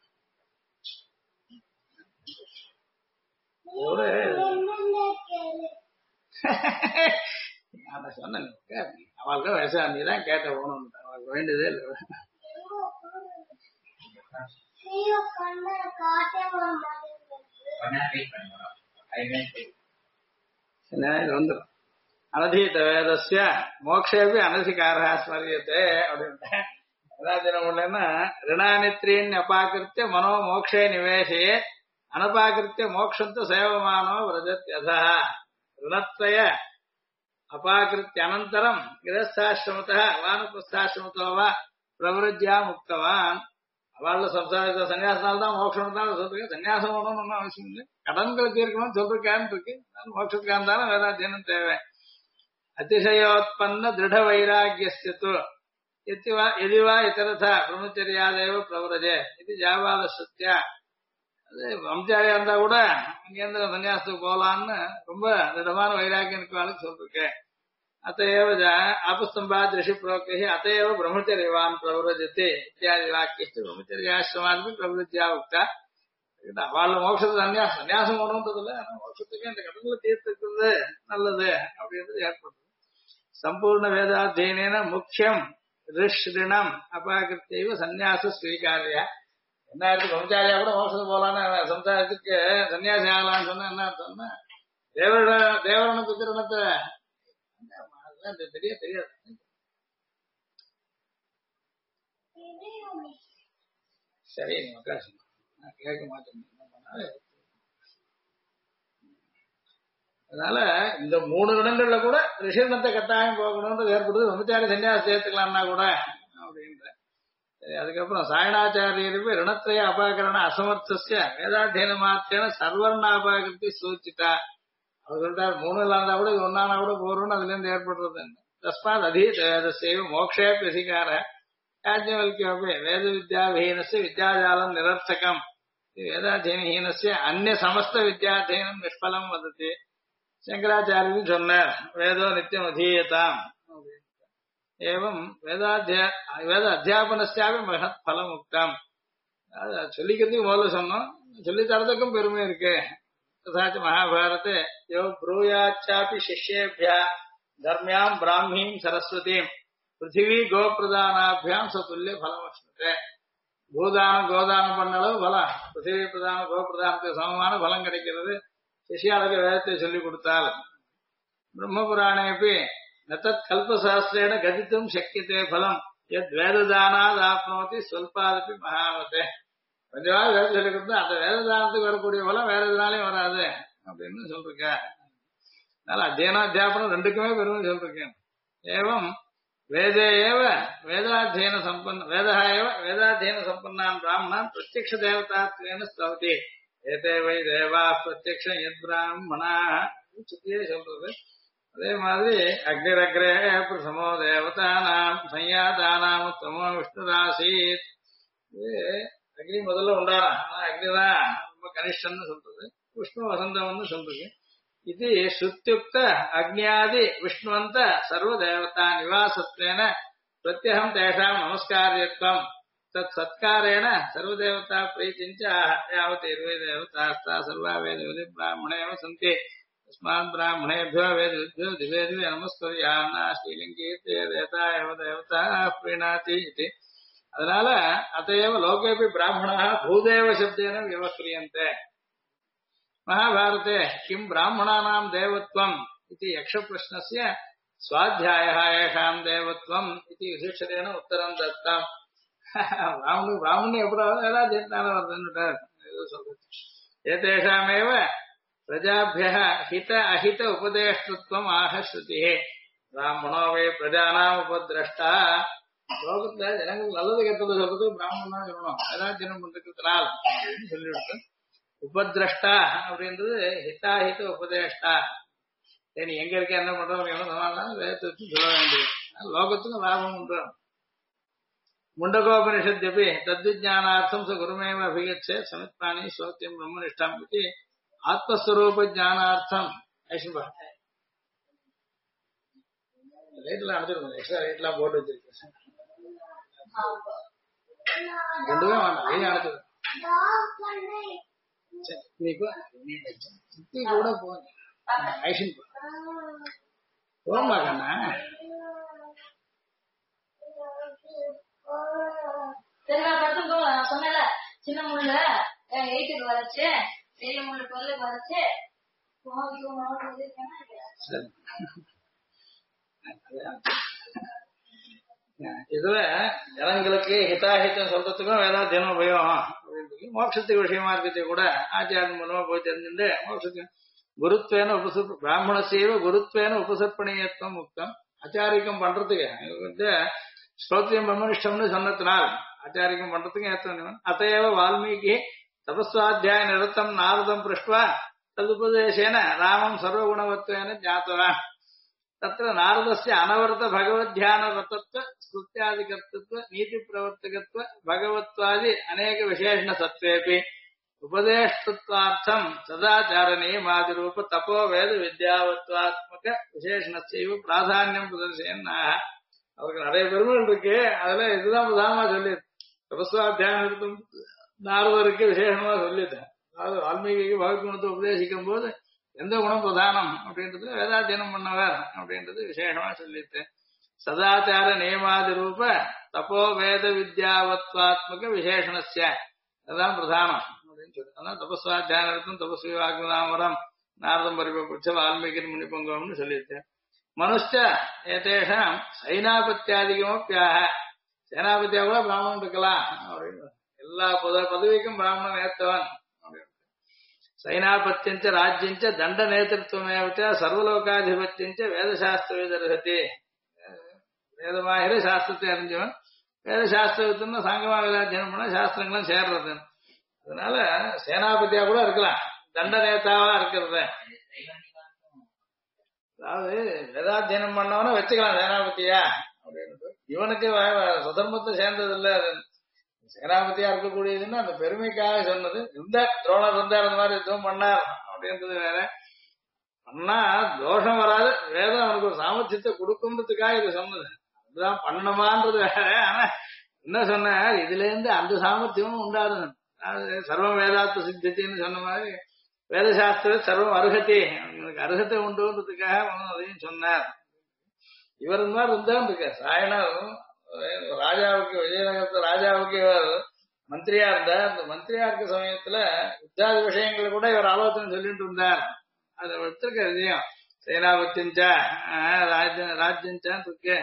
சொன்னேன் அவளுக்கு வயசா நீதான் கேட்ட போகணும், அவளுக்கு வேண்டியதே இல்லை. வந்துடும். அனதீத வேதஸ்ய மோக்ஷேபி அனதிகாரா ஸ்மரியத்தே அப்படின்ட்டு வேதாத்தியனம் இல்லைன்னா ரிணானித்ரீன் அபாக்கிருத்திய மனோ மோக்ஷே நிவேசே அனபாகிருத்திய மோக்ஷந்த சேவமானோ விரஜத்யதா ருணத்வய அபாகிருத்திய அனந்தரம் கிரஸ்தாசிரமத்தः வானப்பிரஸ்தாசிரமத்தோ வா பிரவருஜ்யா முக்தவான். அவள சம்சாரத்தை சன்னியாசனால்தான் மோட்சம் தான் சொல்றீங்க. சன்னியாசம் ஒன்றும் ஒன்றும் அவசியம் இல்லை, கடன்கள் தீர்க்கணும்னு சொல்றேன்னு இருக்கு. மோட்சத்துக்காக இருந்தாலும் வேதாத்தியனம் தேவை. அதிசயோத்பன்ன திருட வைராகியஸ்து எதிவா இத்தரதா பிரம்மச்சரியாதேவ பிரவரஜே இது ஜாபால சுத்தியா. அது பிரம்மச்சாரியா இருந்தா கூட இங்கேருந்து சன்னியாசத்துக்கு போகலான்னு ரொம்ப திடமான வைராக்கியம் இருக்கிறாளுக்கு சொல்லிருக்கேன். அத்தையவ ஆபஸ்தம்பாத் ரிஷி புரோக்தி அத்தையவ பிரம்மச்சரியவான் பிரவரஜத்தை இத்தியாதி வாக்கியத்து பிரம்மச்சரியாசிரமானது பிரவருத்தியா உக்தா. அவள மோட்சத்துக்கு சன்னியாசம் போடணுன்றதுல மோட்சத்துக்கு இந்த கடவுளை தீர்த்துக்கிறது நல்லது அப்படின்றது ஏற்படுது. சம்பூர்ண வேதாத்தியன முக்கியம் ரிஷிணம் அபாகிருத்தியவ சன்னியாச ஸ்வீகாரியா. என்ன இருக்கு பிரம்மச்சாரியா கூட மோட்சத்துக்கு போகலான்னு சம்சாரத்துக்கு சன்னியாசி ஆகலான்னு சொன்னா என்ன அர்த்தம்னா தேவரண பித்திரணத்தை அது தெரியாது. சரி நீ உட்காரு, நான் கேட்க மாட்டேன். அதனால இந்த 3 இடங்கள்ல கூட ரிஷிர்ணத்தை கட்டாயம் போகணும்ன்றது ஏற்படுது. பிரம்மச்சாரி சன்னியாசம் சேர்த்துக்கலாம்னா கூட அப்படின்ற. சரி, அதுக்கப்புறம் சாயணாச்சாரியருக்கு ரிணத்திரய அபாகரண அசமர்த்தசிய வேதாத்தியன மாத்தியான சர்வர்ண அபாகத்தை சூச்சிட்டா. அவர் சொல்லிட்டார் 3 இல்லாந்தா கூட இது 1 கூட போறோம்னு அதுல இருந்து ஏற்படுறது. தஸ்மாத் அதீத மோக்ஷே பிரதிகார யாஜ்ஞவல்கியோபி வேத வித்யாஹீனஸ்ய வித்யாஜாலம் நிரர்த்தகம் வேதாத்தியனஹீனஸ்ய அந்நிய சமஸ்த வித்யாத்தியனம் நிஷ்பலம் வதத்தி. சங்கராச்சாரியன் சொன்னார் வேதோ நித்தியம் அதீயதாம். ஏவம் வேத அத்தியாபனஸ்யாவே மகத் பலம் முக்தம். சொல்லிக்கிறதுக்கு முதல்ல சொன்னோம், சொல்லி தரதுக்கும் பெருமை இருக்கு. ததாச்ச மகாபாரதே யோ ப்ரூயாச்சாபி சிஷ்யேபியா தர்மியாம் பிராமீம் சரஸ்வதீம் பிருத்திவி கோபிரதானாபியாம் சதுல்ய பலம் வச்சுட்டேன். பூதானம் கோதானம் பண்ணளவு பலம், பிருத்திவி பிரதான கோபிரதானத்துக்கு சமமான பலம் கிடைக்கிறது சிஷியாளுக்கு வேதத்தை சொல்லிக் கொடுத்தால். பிரம்ம புராணேபி நத்தத் கல்பசாஸ்திரேன கதித்தும் சக்கியத்தே பலம் எத் வேததானாத் ஆப்னோதி சொல்பாதபி மகாமதே. கொஞ்சமாக வேதம் சொல்லிக் கொடுத்தா அந்த வேததானத்துக்கு வரக்கூடிய பலம் வேற எதுனாலையும் வராது அப்படின்னு சொல்லிருக்க. அதனால அத்தியனாத்தியாபனம் ரெண்டுக்குமே பெருமை சொல்லிருக்கேன். ஏவம் வேதே ஏவ வேதாத்தியன சம்பன்ன வேதா ஏவ வேதாத்தியன சம்பன்னான் பிராமணான் பிரத்யக்ஷ தேவதாத்வேன ஸ்தவதி. ஏதே வை தேவா பிரத்யக்ஷம் எத் பிராமணா சுத்தியே சொல்றது. அதே மாதிரி அக்னிரக்ரே பிரசமோ தேவதானாம் சையாதானாம் உத்தமோ விஷ்ணுராசீத். இது அக்னி முதல்ல உண்டானா, ஆனா அக்னிதான் ரொம்ப கனிஷ்டன்னு சொல்றது, விஷ்ணு வசந்தம்னு சொல்றது. இது சுத்தியுக்த அக்னியாதி விஷ்ணுவந்த சர்வதேவதா நிவாசத்வேன பிரத்யகம் தேஷாம் நமஸ்காரியத்வம் தத் சத்காரேண சர்வதேவதா பிரீத்திஞ்ச யாவத் 20 தேவதாஸ்தா சர்வா வேத விதி பிராமணேவ சந்தி. தஸ்மாத் பிராமணேभ्यो வேதேभ्यो திவே திவே நமஸ்குர்யான்னா ஸ்ரீலிங்கீர்த்தே தேவதா ஏவ தேவதா ப்ரீணாதி இதி. அதனால அதையேவ லோகேபி பிராமணா பூதேவ சப்தேன விவஸ்ரியந்தே. மகாபாரதே கிம் பிராமணானாம் தேவத்வம் இதி யக்ஷ பிரஷ்னஸ்ய ஸ்வாத்தியாயः ஏஷாம் தேவத்வம் இதி யுதிஷ்டிரேன உத்தரம் தத்தம். பிராமணன் எப்படி வேதாத்தியத்தான வருதுன்னுட்டார். சொல்றது ஏதேஷாமேவ பிரஜாபியः ஹித அஹித உபதேஷ்டத்வம் ஆக ஸ்ருதிஹே. பிராமணோ வே பிரஜானாம் உபதிரஷ்டா. லோகத்துல ஜனங்களுக்கு நல்லது கெட்டது சொல்றது பிராமணன் தான் சொல்லணும், வேதாத்தியனம் பண்றதுனால சொல்லிவிட்டு. உபதிரஷ்டா அப்படின்றது ஹிதாஹித உபதேஷ்டா. சரி எங்க இருக்க என்ன பண்றோம் சொன்னாலும் வேதத்தை வச்சு சொல்ல வேண்டியது. லோகத்துக்கும் லாபம் உண்டு. முண்டகோபனிஷத்யபி தத்விஜானார்த்தம் ச குருமேவ அபிகச்சே சமித்பாணி சோத்தியம் பிரம்மனிஷ்டம் இது ஆத்மஸ்வரூப ஜானார்த்தம். ஐஷன்பா லைட்லாம் அனுப்பிச்சிருக்கோம், எக்ஸ்ட்ரா லைட்லாம் போட்டு வச்சிருக்கேன். ரெண்டுமே வேண்டாம், வெளியே அனுப்பிச்சிருக்கோம். சுத்தி கூட போங்க ஐஷன் போமா கண்ணா. சொன்னல சின்ன முள்ள 8க்கு வரச்சு, பெரிய முள்ள 12க்கு வரச்சு. இதுல ஜனங்களுக்கு ஹிதாஹிதம் சொல்றதுக்கும் வேதாத்தியனம் உபயோகம். மோட்சத்துக்கு விஷயமா இருக்கிறது கூட ஆச்சாரம் மூலமா போய் தெரிஞ்சுட்டு மோட்சத்துக்கு குருத்வேன பிராமணசேவ குருத்வேன உபசர்ப்பணியத்துவம் முக்தம். ஆச்சாரிக்கம் பண்றதுக்கு ஸ்ரோத்தியம் பிரம்மனிஷ்டம்னு சொன்னதுனால் ஆச்சாரிக்கம் பண்றதுக்கு ஏற்ற அத்தையவ வால்மீகி தபஸ்வாத்தியாய நிறுத்தம் நாரதம் பிருஷ்டுவா ததுபதேசேன ராமம் சர்வகுணவத்வேன ஜாத்தவான். தத்திர நாரதஸ்ய அனவரத பகவத்யான ரதத்வ ஸ்ருத்யாதிகர்த்தத்வ நீதி பிரவர்த்தகத்வ பகவத்வாதி அநேக விசேஷண சத்வேபி உபதேஷ்டத்வார்த்தம் சதாச்சார நியமாதி ரூப தபோ வேத வித்யாவத்வாத்மக விசேஷணத்தையும் பிராதானியம் பிரதர்சேன்னாக. அவருக்கு நிறைய பெருமைகள் இருக்கு, அதுல இதுதான் பிரதானமா சொல்லி தபஸ்வாத்தியானம் இருக்கும் நாரதருக்கு விசேஷமா சொல்லிட்டேன். அதாவது வால்மீகிக்கு பகவத்குணத்தை உபதேசிக்கும் போது எந்த குணம் பிரதானம் அப்படின்றது வேதாத்தியனம் பண்ணவர் அப்படின்றது விசேஷமா சொல்லிட்டு சதாச்சார நியமாதி ரூப தபோ வேத வித்யாவத்வாத்மக விசேஷணஸ்ய அதுதான் பிரதானம் அப்படின்னு சொல்லி அதான் தபஸ்வாத்தியானம் தபஸ்வி வாக்குநாமரம் நாரதம் பரிபட்ச வால்மீகி முனிப்பங்கம்னு சொல்லிட்டு மனுஷ்ட ஏதேஷாம் சைனாபத்தியாதிகமப்பியாக சேனாபத்தியா கூட பிராமணன் இருக்கலாம் அப்படின்னு எல்லா பதவிக்கும் பிராமணன் ஏத்தவன் அப்படின்னு சைனாபத்தியஞ்ச ராஜ்யஞ்ச தண்ட நேத்திருவமேவச்ச சர்வலோகாதிபத்தியஞ்ச வேதசாஸ்திர விதர்ஹதி வேதமாகிற சாஸ்திரத்தை அறிஞ்சவன் வேதசாஸ்திரத்துன்னு சங்கமா வேதாத்தியனம் பண்ண சாஸ்திரங்களும் சேர்றது அதனால சேனாபதியா கூட இருக்கலாம் தண்ட நேதாவா இருக்கிறது அதாவது வேதாத்தியனம் பண்ணவன வச்சுக்கலாம் சேனாபதியா அப்படின்னு இவனுக்கு சுதர்மத்தை சேர்ந்தது இல்ல அது சேனாபதியா இருக்கக்கூடியதுன்னு அந்த பெருமைக்காக சொன்னது இந்த துரோணர் இருந்தார் அந்த மாதிரி எதுவும் பண்ணார் அப்படின்றது வேற பண்ணா தோஷம் வராது வேதம் அவனுக்கு ஒரு சாமர்த்தியத்தை கொடுக்குன்றதுக்காக இது சொன்னது அதுதான் பண்ணணுமான்றது வேற ஆனா என்ன சொன்னார் இதுல இருந்து அந்த சாமர்த்தியமும் உண்டாது சர்வம் வேதாத்த சித்தின்னு சொன்ன மாதிரி வேதசாஸ்திர சர்வம் அருகத்தி அவங்களுக்கு அருகத்தை உண்டுன்றதுக்காக அதையும் சொன்னார் இவர் மாதிரி இருந்தான் இருக்க சாயணம் ராஜாவுக்கு விஜயநகரத்து ராஜாவுக்கு இவர் மந்திரியா இருந்தார் அந்த மந்திரியா இருக்க சமயத்துல யுத்தாதி விஷயங்களை கூட இவர் ஆலோசனை சொல்லிட்டு இருந்தார் அதை வச்சிருக்க விஷயம் சேனாபத்தியஞ்சா ராஜ்யஞ்சான் இருக்கு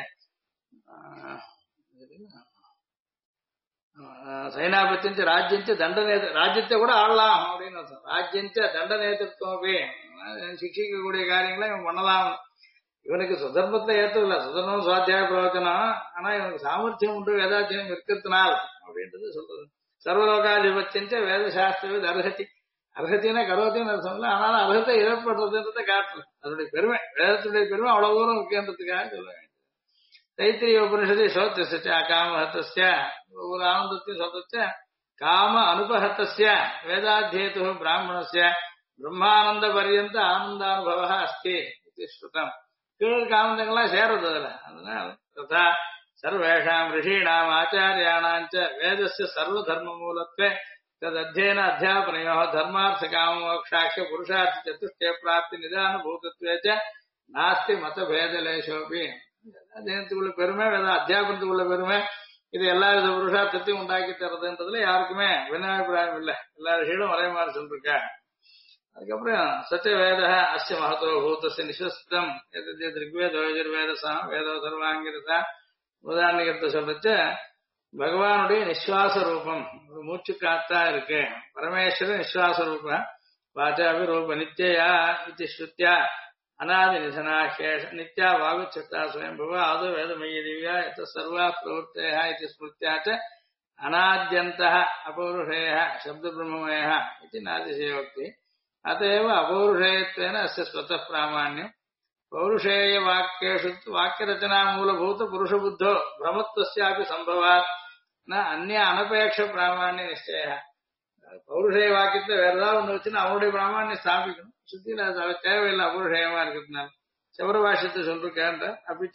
சைனாபத்தியஞ்ச ராஜ்யஞ்ச தண்ட ராஜ்யத்தை கூட ஆளலாம் அப்படின்னு ராஜ்யஞ்ச தண்ட நேத்திருவம் சிக்ஷிக்கக்கூடிய காரியங்களை இவன் பண்ணலாம் இவனுக்கு சுதர்மத்தை ஏற்றதில்ல சுதர்மம் சுவாத்தியாய பிரவச்சனம் ஆனா இவனுக்கு சாமர்த்தியம் உண்டு வேதாத்தியம் இருக்கிறதுனால் அப்படின்றது சொல்றது சர்வலோகாதிபத்தியஞ்ச வேதசாஸ்திர அர்ஹத்தி அர்ஹத்தினா கரோத்தின்னு அர்த்தம் ஆனாலும் அர்ஹத்தை ஏற்படுறதுன்றதை காட்டல அதனுடைய பெருமை வேதத்துடைய பெருமை அவ்வளவு தூரம் முக்கியன்றதுக்காக சொல்ல வேண்டும் தைத்திரிய உபனிஷதி சோத்திய காமஹத்தஸ்ய ஒரு ஆனந்தத்தையும் சொல்றச்ச காம அனுபஹத்தஸ்ய வேதாத்தியேது பிராமணஸ்ய பிரம்மானந்த பரியந்த ஆனந்தானுபவ அஸ்தி இது ஸ்ருதம் கீழ் காமந்தங்கள்லாம் சேர்றது அதுல அதனால ததா சர்வேஷாம் ரிஷீணாம் ஆச்சாரியாணாஞ்ச வேதஸ்ய சர்வ தர்ம மூலத்வே தத்யன அத்தியாபனையோ தர்மார்த்த காமோக்ஷாட்ச புருஷார்த்த சதுஷ்டய பிராப்தி நிதான பூதத்வே நாஸ்தி மத பேதலேஷோபி வேதாத்தியனத்துக்குள்ள பெருமை வேத அத்தியாபனத்துக்குள்ள பெருமை இது எல்லா வித புருஷார்த்தத்தையும் உண்டாக்கி தர்றதுன்றதுல யாருக்குமே வினாபிப்பிராயம் இல்லை எல்லா விஷயங்களும் ஒரே மாதிரி சொல்லிருக்க அதுக்கப்புறம் சத்திய வேத அஸ்ய மகத்தோ பூதஸ்ய நிஸ்வஸ்தம் ரிக்வேத யஜுர்வேதசா வேதோ சர்வாங்கிரதா உதாரணத்தை சொல்றச்சு பகவானுடைய நிஸ்வாச ரூபம் ஒரு மூச்சு காத்தா இருக்கு பரமேஸ்வர நிஸ்வாச ரூபம் வாச்சாபி ரூப நித்யா இது ஸ்ருத்யா அநாதி நிதனா சேஷ நித்யா வாகுச்சத்தா ஸ்வயம்புவ ஆதோ வேதமயி திவ்யா எத்த சர்வா பிரவருத்தேஹ இது ஸ்மிருத்யாச்ச அநாத்யந்தः अपौरुषेयः शब्दब्रह्ममयः इति नातिशयोक्ति अतएव अपौरुषेयत्वेन अस्य स्वतः प्रामाण्यम् पौरुषेयवाक्येषु वाक्यरचनामूलभूत पुरुषबुद्धो भ्रमत्वस्यापि सम्भवात् न अन्य अनपेक्ष प्रामाण्य निश्चयः பௌருஷேய வாக்கியத்தை வேற ஏதாவது ஒண்ணு வச்சுன்னா அவனுடைய பிராமணியம் ஸ்தாபிக்கணும் சுத்தியில அது தேவையில்லை அபௌருஷேயமா இருக்கிறதுனால சபரபாஷ்யத்தை சொல்லிருக்கேன்ற அப்பிச்ச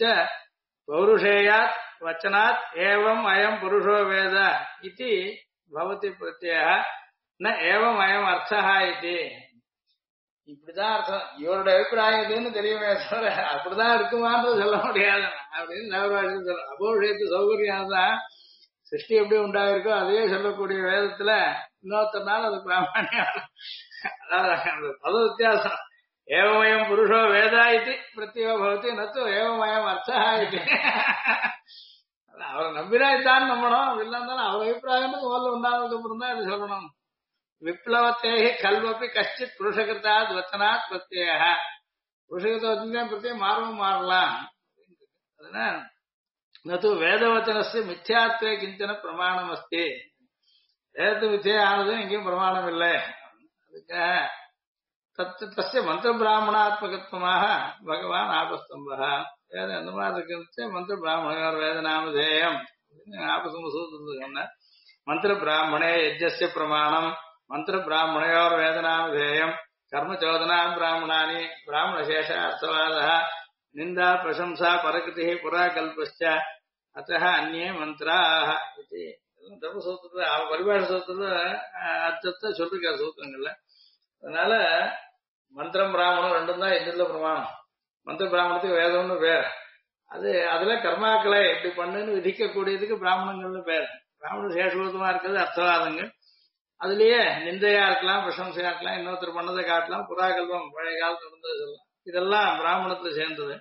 பௌருஷேயாத் வச்சனாத் ஏவம் அயம் புருஷோ வேத இது பவதி பிரத்யய ந ஏவம் அயம் அர்த்தா இது இப்படிதான் அர்த்தம் இவருடைய அபிப்பிராயம் இதுன்னு தெரியுமே தவிர அப்படிதான் இருக்குமான்னு சொல்ல முடியாது அப்படின்னு சபரபாஷ்யத்தை சொல்ல அபௌருஷேயத்து சௌகரியம் தான் சிருஷ்டி எப்படி உண்டாயிருக்கோ அதையே சொல்லக்கூடிய வேதத்துல இன்னொருத்தனால அது பிராமணியம் அதாவது பத வித்தியாசம் ஏவமயம் புருஷோ வேதா இது பிரத்யோ பவதி நத்து ஏவமயம் அர்த்தா இது அவரை நம்பினாய்த்தான் நம்பணும் அப்படி இருந்தாலும் அவர் அபிப்பிராயத்துக்கு முதல்ல உண்டானதுக்கு அப்புறம் தான் இது சொல்லணும் விப்ளவத்தேகி கல்வப்பி கஷ்டித் புருஷகிருத்தாத் வச்சனாத் பிரத்யேக புருஷகிருத்த வச்சனத்தையும் பிரத்யேகம் மாறவும் மாறலாம் அதனால நது வேதவச்சனஸ்ய மித்யாத்வே கிஞ்சன பிரமாணம் அஸ்தி வேதத்து மித்தியை ஆனது எங்கேயும் பிரமாணம் இல்லை அதுக்காக தஸ்ய மந்திர பிராமணாத்மகத்துவமாக பகவான் ஆபஸ்தம்பா வேதம் எந்த மாதிரி இருக்கு மந்திர பிராமணர் வேதநாமதேயம் ஆபஸ்தம்ப சூத்திரத்தை சொன்ன மந்திர பிராமணே யஜ்ஜஸ்ய பிரமாணம் மந்திர பிராமணையோர் வேதநாமதேயம் கர்மச்சோதனா பிராமணானி பிராமணசேஷ அர்த்தவாத நிந்தா பிரசம்சா பரகிருதி புராகல்பஸ்ச அத்தः அந்நியே மந்திராः இது தர்மசூத்திரத்துல பரிபாஷ சூத்திரத்துல அர்த்தத்தை சொல்லிருக்காரு சூத்திரங்கள்ல அதனால மந்திரம் பிராமணம் ரெண்டும் தான் எதிரில பிரமாணம் மந்திர பிராமணத்துக்கு வேதம்னு பேர் அது அதுல கர்மாக்களை எப்படி பண்ணுன்னு விதிக்கக்கூடியதுக்கு பிராமணங்கள்னு பேர் பிராமண சேஷபூதமா இருக்கிறது அர்த்தவாதங்கள் அதுலயே நிந்தையா இருக்கலாம் பிரசம்சையா இருக்கலாம் இன்னொருத்தர் பண்ணதை காட்டலாம் புறாகல்பம் பழைய காலத்துல இருந்தது சொல்லலாம் இதெல்லாம் பிராமணத்துல சேர்ந்தது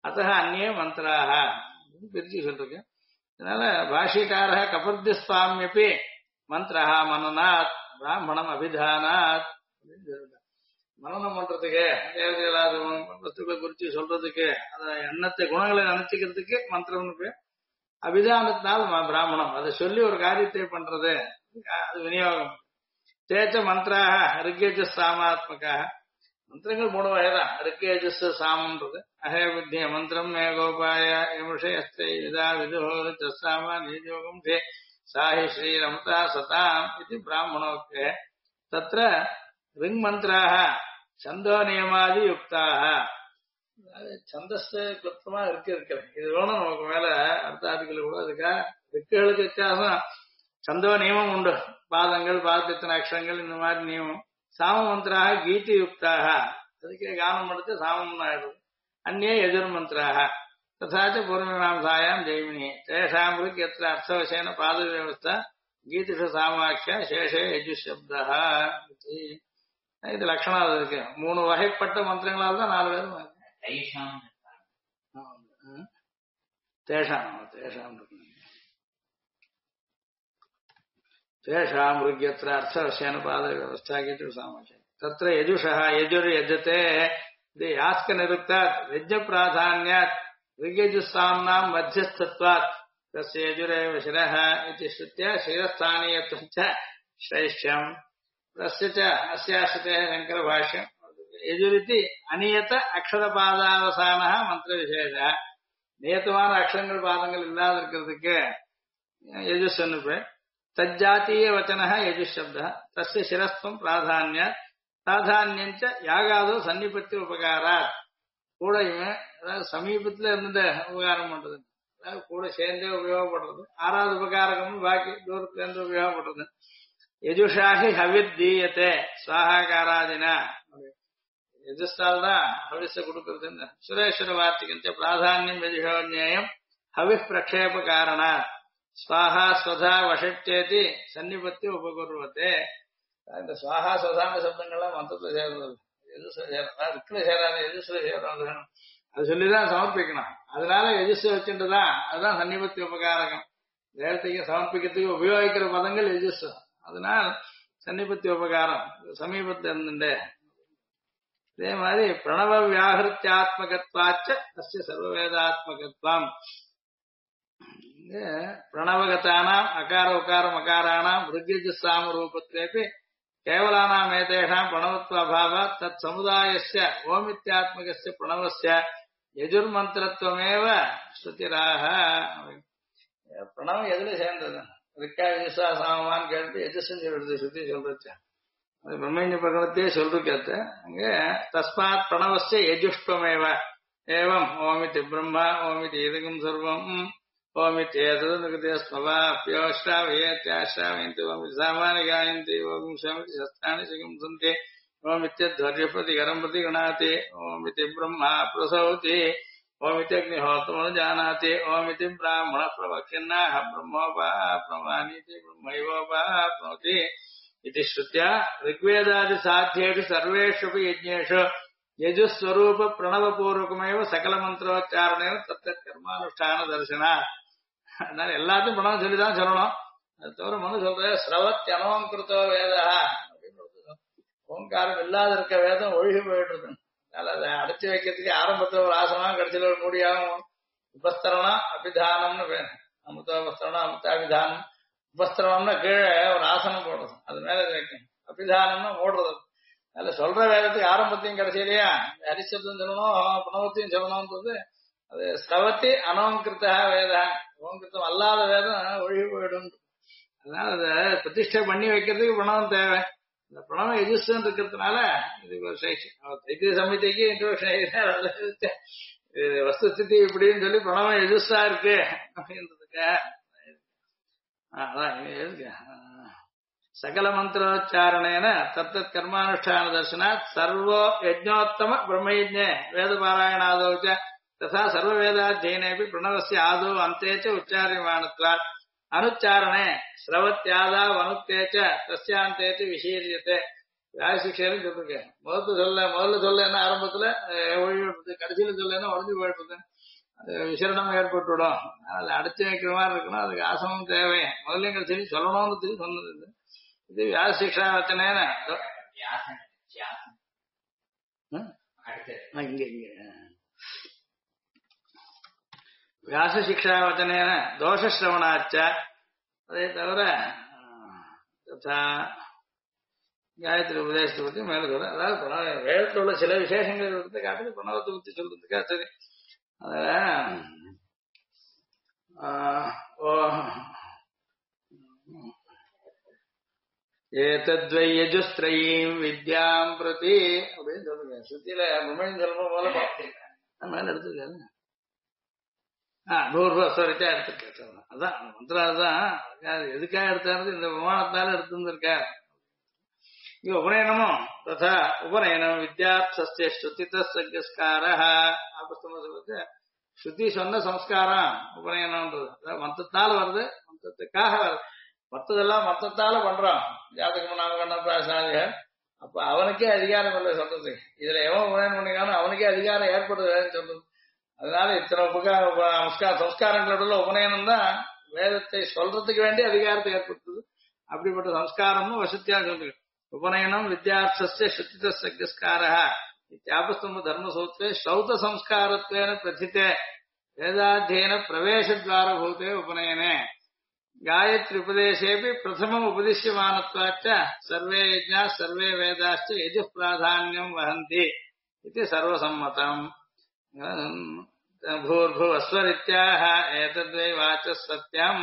அத்தः அந்நியே மந்திராக பிரிச்சு சொல்றேன். அதனால பாஷிகாரः கபர்திஸ்வாமியப்பி மந்திரः மனநாத் பிராமணம் அபிதானாத் அப்படின்னு சொல்லிட்டார். மனநம் பண்றதுக்கு தேவதைகளாக வஸ்துக்களை குறித்து சொல்றதுக்கு அந்த எண்ணத்தை குணங்களை நினைச்சுக்கிறதுக்கு மந்திரம்னு பேர். அபிதானத்தினால் பிராமணம் அதை சொல்லி ஒரு காரியத்தை பண்றது அது விநியோகம். தேச்ச மந்திராக ரிக்கேஜஸ் சாமாத்மக்காக மந்திரங்கள் 3 வகைதான். ரிக்கேஜஸ் சாமன்றது அஹே புத்திய மந்திரம் மே கோபாய எமுஷயஸ்தை விதா விதுஹோ சாம நீஜோகம் தே சாஹி ஸ்ரீரமதா சதாம் இது பிராமணோக்தே. தத்ர ரிங் மந்திராக சந்தோ நியமாதி யுக்தாக சந்தஸ் கிளப்தமா இருக்கிறது. இது வேணும் நமக்கு மேல அடுத்த ஆர்டிக்கல் கூட அதுக்கா ரிக்குகளுக்கு வித்தியாசம். சந்தோ நியமம் உண்டு, பாதங்கள் பாதத்தின அக்ஷரங்கள் இந்த மாதிரி நியமம். சாம மந்திராக கீதி யுக்தாக அதுக்கே கானம் எடுத்து சாமம் ஆயிடுது. அந்நே எதிர் மந்திராக ததாச்ச பூர்வமீமாம்சாயாம் ஜெய்மினி தேஷாம் ருக் எத்திர அர்த்தவசேன பாத வியவஸ்தா கீதிஷு சாமாக்கிய சேஷே யஜுஷப்தா. இது லட்சணம் இருக்கு. 3 வகைப்பட்ட மந்திரங்களால் தான் 4 பேரும் தேஷாம் தேஷாம் தேஷாம் ருக்யத்திர அர்த்தவசேன பாத வியவஸ்தா கீதிஷு சாமாக்கிய தத்ர யஜுஷः யஜுர் யஜ்யதே இது யாஸ்க நிருக்தாத் யஜ்ஞ பிராதான்யாத் ऋग्यजुस्साम्नां मध्यस्थत्वात् तस्य यजुरेव शिरः इति श्रुत्या शिरस्थानीयत्वं च श्रैष्ठ्यम् तस्य च अस्याश्रितेः शङ्करभाष्यम् यजुरिति अनियत अक्षरपादावसानः मन्त्रविशेषः. नियतமான அக்ஷரங்கள் பாதங்கள் இல்லாத இருக்கிறதுக்கு யஜுஸ்ன்னு பேர். தஜ்ஜாத்தீய வச்சனः யஜுஷப்தः தस्य शिरस्त्वं प्राधान्यात् प्राधान्यञ्च यागादौ सन्निपत्ति उपकारात् கூடையுமே அதாவது சமீபத்துல இருந்து உபகாரம் பண்றது, அதாவது கூட சேர்ந்தே உபயோகப்படுறது. 6வது உபகாரகம் பாக்கி தூரத்துல இருந்து உபயோகப்படுறது. யஜுஷாஹி ஹவித் தீயத்தே சுவாகாராதினா யஜுஸ்தால் தான் ஹவிஸ கொடுக்கறது. சுரேஸ்வர வார்த்திகந்த பிராதானியம் யஜுஷோன்யம் ஹவி பிரக்ஷேப காரணா ஸ்வாஹா ஸ்வதா வஷட்டேதி சன்னிபத்தி உபகுர்வத்தே. இந்த ஸ்வாஹா ஸ்வதான சப்தங்கள்லாம் மந்திரத்துல சேர்ந்தது. ருக்குல சேராது எஜுஸ்ல சேராது அது சொல்லிதான் சமர்ப்பிக்கணும். அதனால எஜுஸ் வச்சுட்டுதான் அதுதான் சன்னிபத்தி உபகாரகம். தேவத்தைக்கு சமர்ப்பிக்கிறதுக்கு உபயோகிக்கிற பதங்கள் எஜுஸ். அதனால் சன்னிபத்தி உபகாரம் சமீபத்தில் இருந்துட்டே. இதே மாதிரி பிரணவ வியாகிருத்தியாத்மகத்வாச்ச அஸ்ய சர்வவேதாத்மகத்வம். பிரணவகதானாம் அகார உகாரம் அகாராணாம் ருக்யஜுஸ்ஸாம ரூபத்வேபி கேவலானாம் ஏதேஷாம் பிரணவத்வ அபாவாத் தத் சமுதாயஸ்ய ஓமித்யாத்மகஸ்ய பிரணவஸ்ய யஜுர்மந்திரத்வமேவ ஸ்ருதிராக. பிரணவம் எதுல சேர்ந்தது? ரிக்கா யஜுஷா சாமமான்னு கேட்டு யஜுஷன் சொல்றது ஸ்ருதி சொல்றது. அது பிரம்மண்ய பிரகடனத்தையே சொல்றேத்த அங்க தஸ்மாத் பிரணவஸ்ய யஜுஷ்வமேவ ஏவம் ஓமிதி பிரம்மா ஓமிதி இதகம் சர்வம் ओमित्येतदनुगतेस्मवाप्योश्रावयेत्याश्रावयन्ति ओमिति सामानि गायन्ति ओम शमिति शस्त्राणि चिकिंसन्ति ओमित्यध्वर्य प्रतिगरं प्रति गणाति ओमिति ब्रह्मा प्रसौति ओमिति अग्निहोत्रमनुजानाति ओमिति ब्राह्मणः प्रवक्ष्यन्नाह ब्रह्मोपाप्नवानीति ब्रह्मैवोपाप्नोति इति श्रुत्या ऋग्वेदादिसाध्येषु सर्वेष्वपि यज्ञेषु यजुस्वरूप प्रणवपूर्वकमेव सकलमन्त्रोच्चारणेन तत्कर्मानुष्ठानदर्शनात्. அதனால எல்லாத்தையும் பணம் சொல்லிதான் சொல்லணும். அது தவிர மனு சொல்ற ஸ்ரவத்யனோங்கிருத்தோ வேதா அப்படின்னு ஓங்காரம் இல்லாத இருக்க வேதம் ஒழுகி போயிட்டு இருக்கு. அதனால அதை அடைச்சி வைக்கிறதுக்கு ஆரம்பத்துல ஒரு ஆசனமா கடைசியில ஒரு மூடியாகும். உபஸ்தரணம் அபிதானம்னு பேர். அமுதோபஸ்தரணம் அமுதாபிதானம். உபஸ்தரணம்னா கீழே ஒரு ஆசனம் போடுறது, அது மேல வைக்கணும். அபிதானம்னா ஓடுறது. அதுல சொல்ற வேதத்துக்கு ஆரம்பத்தையும் கடைசியிலையா ஹரிசப்தம் சொல்லணும் பிரணவத்தையும் சொல்லணும்ன்றது. அது ஸ்ரவத்தி அனோங்கிருத்த வேத ஓங்கிருத்தம் அல்லாத வேதம் ஒழுகி போயிடும். அதனால அதை பிரதிஷ்டை பண்ணி வைக்கிறதுக்கு பிரணவம் தேவை. இந்த பிரணவம் எஜுஸ்ன்னு இருக்கிறதுனால இதுக்கு ஒரு சைத்திய சமிதிக்கு இன்ட்ரோடக்ஷன் வஸ்துஸ்திதி இப்படின்னு சொல்லி பிரணவம் எஜுஸ்ஸா இருக்கு அப்படின்றதுக்கு அதான் இருக்கு. सकल मंत्रोच्चारणेन तत्तत् कर्मानुष्ठान दर्शनात् सर्वो यज्ञोत्तम ब्रह्मयज्ञे वेदपारायणादौ च तथा सर्ववेदाध्ययनेऽपि प्रणवस्य आदौ अन्ते च उच्चार्यमाणत्वात् अनुच्चारणे श्रवत्यादावनुक्ते च तस्यान्ते च विशीर्यते வியாசிக்ஷையிலும் சொல்லிருக்கேன். முதல்ல சொல்ல என்ன ஆரம்பத்துல ஒழி விடுறது, கடைசியில சொல்ல என்ன உடஞ்சு போயிடுறது, அது விசரணம் ஏற்பட்டுவிடும். அதுல அடைச்சு வைக்கிற மாதிரி இருக்கணும். அதுக்கு ஆசனமும் தேவை. முதல்ல கடைசி சொல்லணும்னு சொல்லி சொன்னது இது. இது வியாசிக்ஷா வச்சனேன வியாசன் வியாசன் அடுத்தது இங்க இங்க வியாச சிக்ஷா வச்சனேன தோஷசிரவணாச்ச. அதே தவிர ததா காயத்ரி உபதேசத்தை பத்தி மேல சொல்ற. அதாவது வேதத்தில் உள்ள சில விசேஷங்களை எடுத்து காட்டுறது பிரணவத்தை பத்தி சொல்றதுக்கா சரி. அதுல ஏதத்வை யஜுஸ்திரயீம் வித்யாம் பிரதி அப்படின்னு சொல்லுங்க. சுத்தியில பிரம்மன் சொல்ற போல மேல எடுத்துருக்காரு. பூர்வஸ்வரிச்சா எடுத்துருக்காரு. அதான் மந்திரம். அதுதான் எதுக்காக எடுத்தாரு, இந்த விமானத்தால எடுத்துருக்காரு. இங்க உபநயனமும் ததா உபநயனம் வித்யார்த்தஸ்ய ஸ்ருதிதஸ்காரஹ ஆபஸ்தம சொல்றது. ஸ்ருதி சொன்ன சம்ஸ்காரம் உபநயனம்ன்றது. அதாவது மந்தத்தால் வருது, மந்தத்துக்காக வருது. மத்ததெல்லாம் மத்தத்தால பண்றோம். ஜாதகம் நாம பிராசனாதிக. அப்ப அவனுக்கே அதிகாரம் இல்லை சொல்றது. இதுல எவன் உபநயனம் பண்ணிக்கானோ அவனுக்கே அதிகாரம் ஏற்படுதுன்னு சொல்றது. அதனால இத்தனை சம்ஸ்காரங்களோட உபநயனம் தான் வேதத்தை சொல்றதுக்கு வேண்டிய அதிகாரத்தை ஏற்படுத்துது. அப்படிப்பட்ட சம்ஸ்காரமும் வசத்தியா சொல்றது. உபநயனம் வித்யார்த்தஸ்ய ஸ்ருதிதஸ்காரஹ இத்யாபஸ்தம்ப தர்மசூத்ரே ஸ்ரௌத சம்ஸ்காரத்வேன பிரதிதே வேதாத்தியன பிரவேசத்வாரபூதே உபநயனே गायत्री उपदेशेपि प्रथमम् उपदिश्यमानत्वाच्च सर्वे यज्ञाः सर्वे वेदाश्च यजुः प्राधान्यं वहन्ति इति सर्वसम्मतम्। भूर्भुवस्वरित्याह एतद्वै वाचः सत्यम्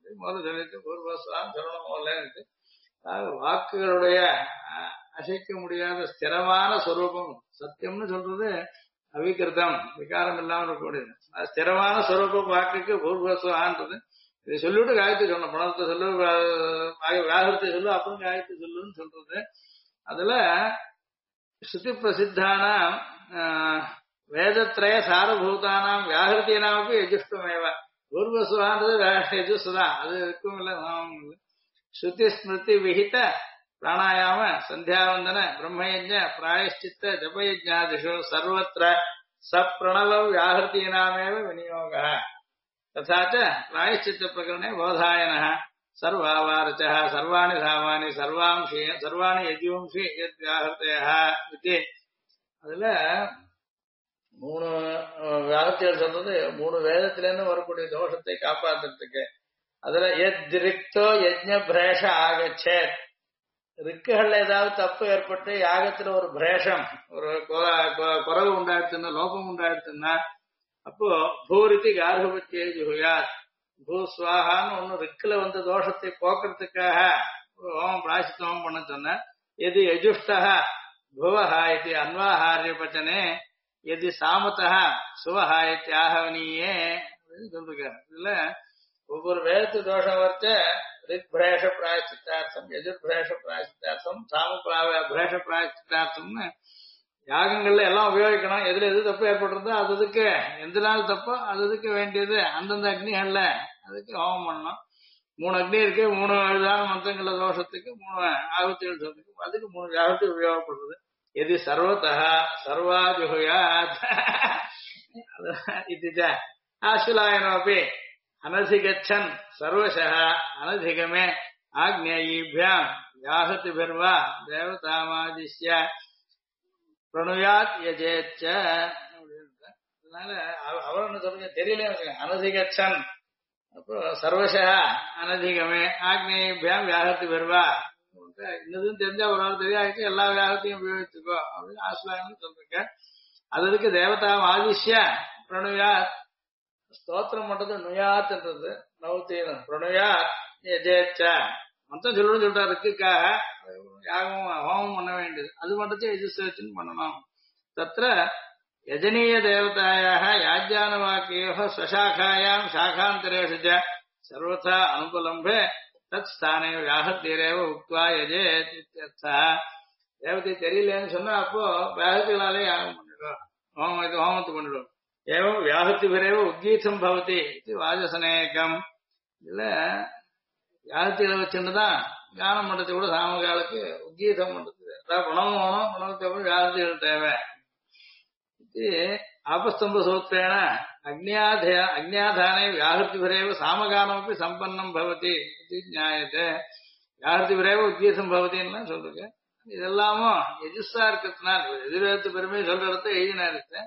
பூர்வஸ்வான்னு வாக்குகளுடைய அசைக்க முடியாத ஸ்திரமான ஸ்வரூபம். சத்தியம்னு சொல்றது அவிகிருதம், விகாரம் இல்லாமல் இருக்கக்கூடியது. ஸ்திரமான ஸ்வரூபம் வாக்குக்கு பூர்வஸ்வான்றது. இதை சொல்லிவிட்டு காயத்தை சொல்லணும். பணத்தை சொல்லு, வியாகரத்தை சொல்லு, அப்புறம் காயத்தை சொல்லுன்னு சொல்றது. அதுல ஸ்ருதி பிரசித்தான வேதத்ரய சாரபூதானாம் வியாகிருத்தீனாமப்பி யஜுஷ்டமேவ. பூர்வஸ்வான்றது யஜுஸ் தான், அது இருக்கும் இல்லை. ஸ்ருதி ஸ்மிருதி விஹித பிராணாயாம சந்தியாவந்தன பிரம்மயஜ்ஞ பிராயஷ்சித்த ஜபயஜ்ஞாதிஷு சர்வத்திர சப்ரணவ வியாகிருத்தீனாமேவ விநியோகः तथा च प्रायश्चित्त प्रकरणे बोधायनः सर्वावारचः सर्वाणि धामानि सर्वाणि यज्ञंषि यद्व्याहृतयः इति. அதுல 3 வியாகத்திகள் சொல்றது 3 வேதத்திலேருந்து வரக்கூடிய தோஷத்தை காப்பாத்துறதுக்கு. அதுல எத்ரிக்தோ யஜ்ஞ பிரேஷ ஆகச்சேத். ரிக்குகள்ல ஏதாவது தப்பு ஏற்பட்டு யாகத்துல ஒரு பிரேஷம், ஒரு குறவு உண்டாயிடுச்சுன்னா, லோபம் உண்டாயிடுச்சுன்னா, அப்போ பூரித்தி கார்கபத்தியை ஜுகுயாத். பூஸ்வாகான்னு ஒண்ணு ரிக்குல வந்த தோஷத்தை போக்குறதுக்காக ஹோமம் பிராயசித்தம் பண்ண சொன்ன. எது யஜுஷ்டா புவஹா இது அன்வாஹாரிய பச்சனே, எது சாமத்தா சுவஹா இது ஆகவனியே சொல்லிருக்காரு. இதுல ஒவ்வொரு வேதத்து தோஷம் வச்ச ரிக் பிரேஷ பிராயசித்தார்த்தம், எதிர் பிரேஷ பிராயசித்தார்த்தம், சாம பிரேஷ பிராயசித்தார்த்தம்னு யாகங்கள்ல எல்லாம் உபயோகிக்கணும். எதுல எது தப்பு ஏற்படுறதோ அதுக்கு எந்த நாள் தப்போ அதுக்கு வேண்டியது அந்தந்த அக்னிகள்ல அதுக்கு ஹோமம் பண்ணணும். 3 அக்னி இருக்கு, 3 விதமான மந்திரங்கள தோஷத்துக்கு 3 ஆகுத்திகள் சொல்றதுக்கு அதுக்கு 3 யாகத்தை உபயோகப்படுறது. எது சர்வதா சர்வாஜுயாத் இது ஆசுலாயனோபி அனதிகச்சன் சர்வசः அனதிகமே ஆக்ஞேயிभ्यां யாகதிபிர்வா தேவதாமாதிஷ்ய பிரணயாத் யஜேச்ச. அதனால அவர் என்ன சொல்லுங்க தெரியல, அனதிகச்சன் அப்போ சர்வசா அனதிகமே ஆக்னேயிभ्यां வியாகதிபிர்வா. இன்னதும் தெரிஞ்சா ஒரு ஆள் தெரியாது, எல்லா வியாகத்தையும் உபயோகிச்சுக்கோ அப்படின்னு ஆசுலாயன்னு சொல்றீங்க. அதுக்கு தேவதாம் ஆதிஷ்ய பிரணயாத். ஸ்தோத்திரம் பண்றது நுயாத்ன்றது நௌத்தீனம். பிரணயாத் யஜேச்ச மொத்தம் சொல்லணும்னு சொல்றாரு. ருக்குக்காக யாகம் ஹோமம் பண்ண வேண்டியது அது மட்டும் எஜுசேஷன் பண்ணணும். தத்திர யஜனீய தேவதாயாக யாஜ்யானவாக்கியோ ஸ்வசாகாயாம் சாகாந்தரேஷு ச சர்வதா அனுபலம்பே தத் ஸ்தானே வியாகத்தீரேவ உக்த்வா யஜேத் இத்யர்த்தः. தேவதை தெரியலன்னு சொன்னா அப்போ வியாகத்தினாலே யாகம் பண்ணிடுவோம், ஹோமத்தை பண்ணிடுவோம். ஏவம் வியாகத்திபிரேவ உத்கீதம் பவதி இது வாஜசனேகம். இதுல யாகத்தில வச்சுதான் கானம் பண்றது கூட சாமகாலுக்கு உத்கீதம் பண்றது அதாவது பணம் வேணும், பணத்துக்கு அப்புறம் வியாகர்த்திகள் தேவை. இது ஆபஸ்தம்ப சூத்திரேன அக்ஞாதானே வியாகர்த்திபிரேவ சாமகானமப்பி சம்பன்னம் பவதி இது ஞாயத்தை. வியாகர்த்திபிரேவ உத்கீதம் பவதின்னு சொல்றீங்க. இதெல்லாமும் எஜுஸா இருக்கிறதுனால எதிர்வேத்து பெருமை சொல்ற இடத்த எழுதினா இருக்கு.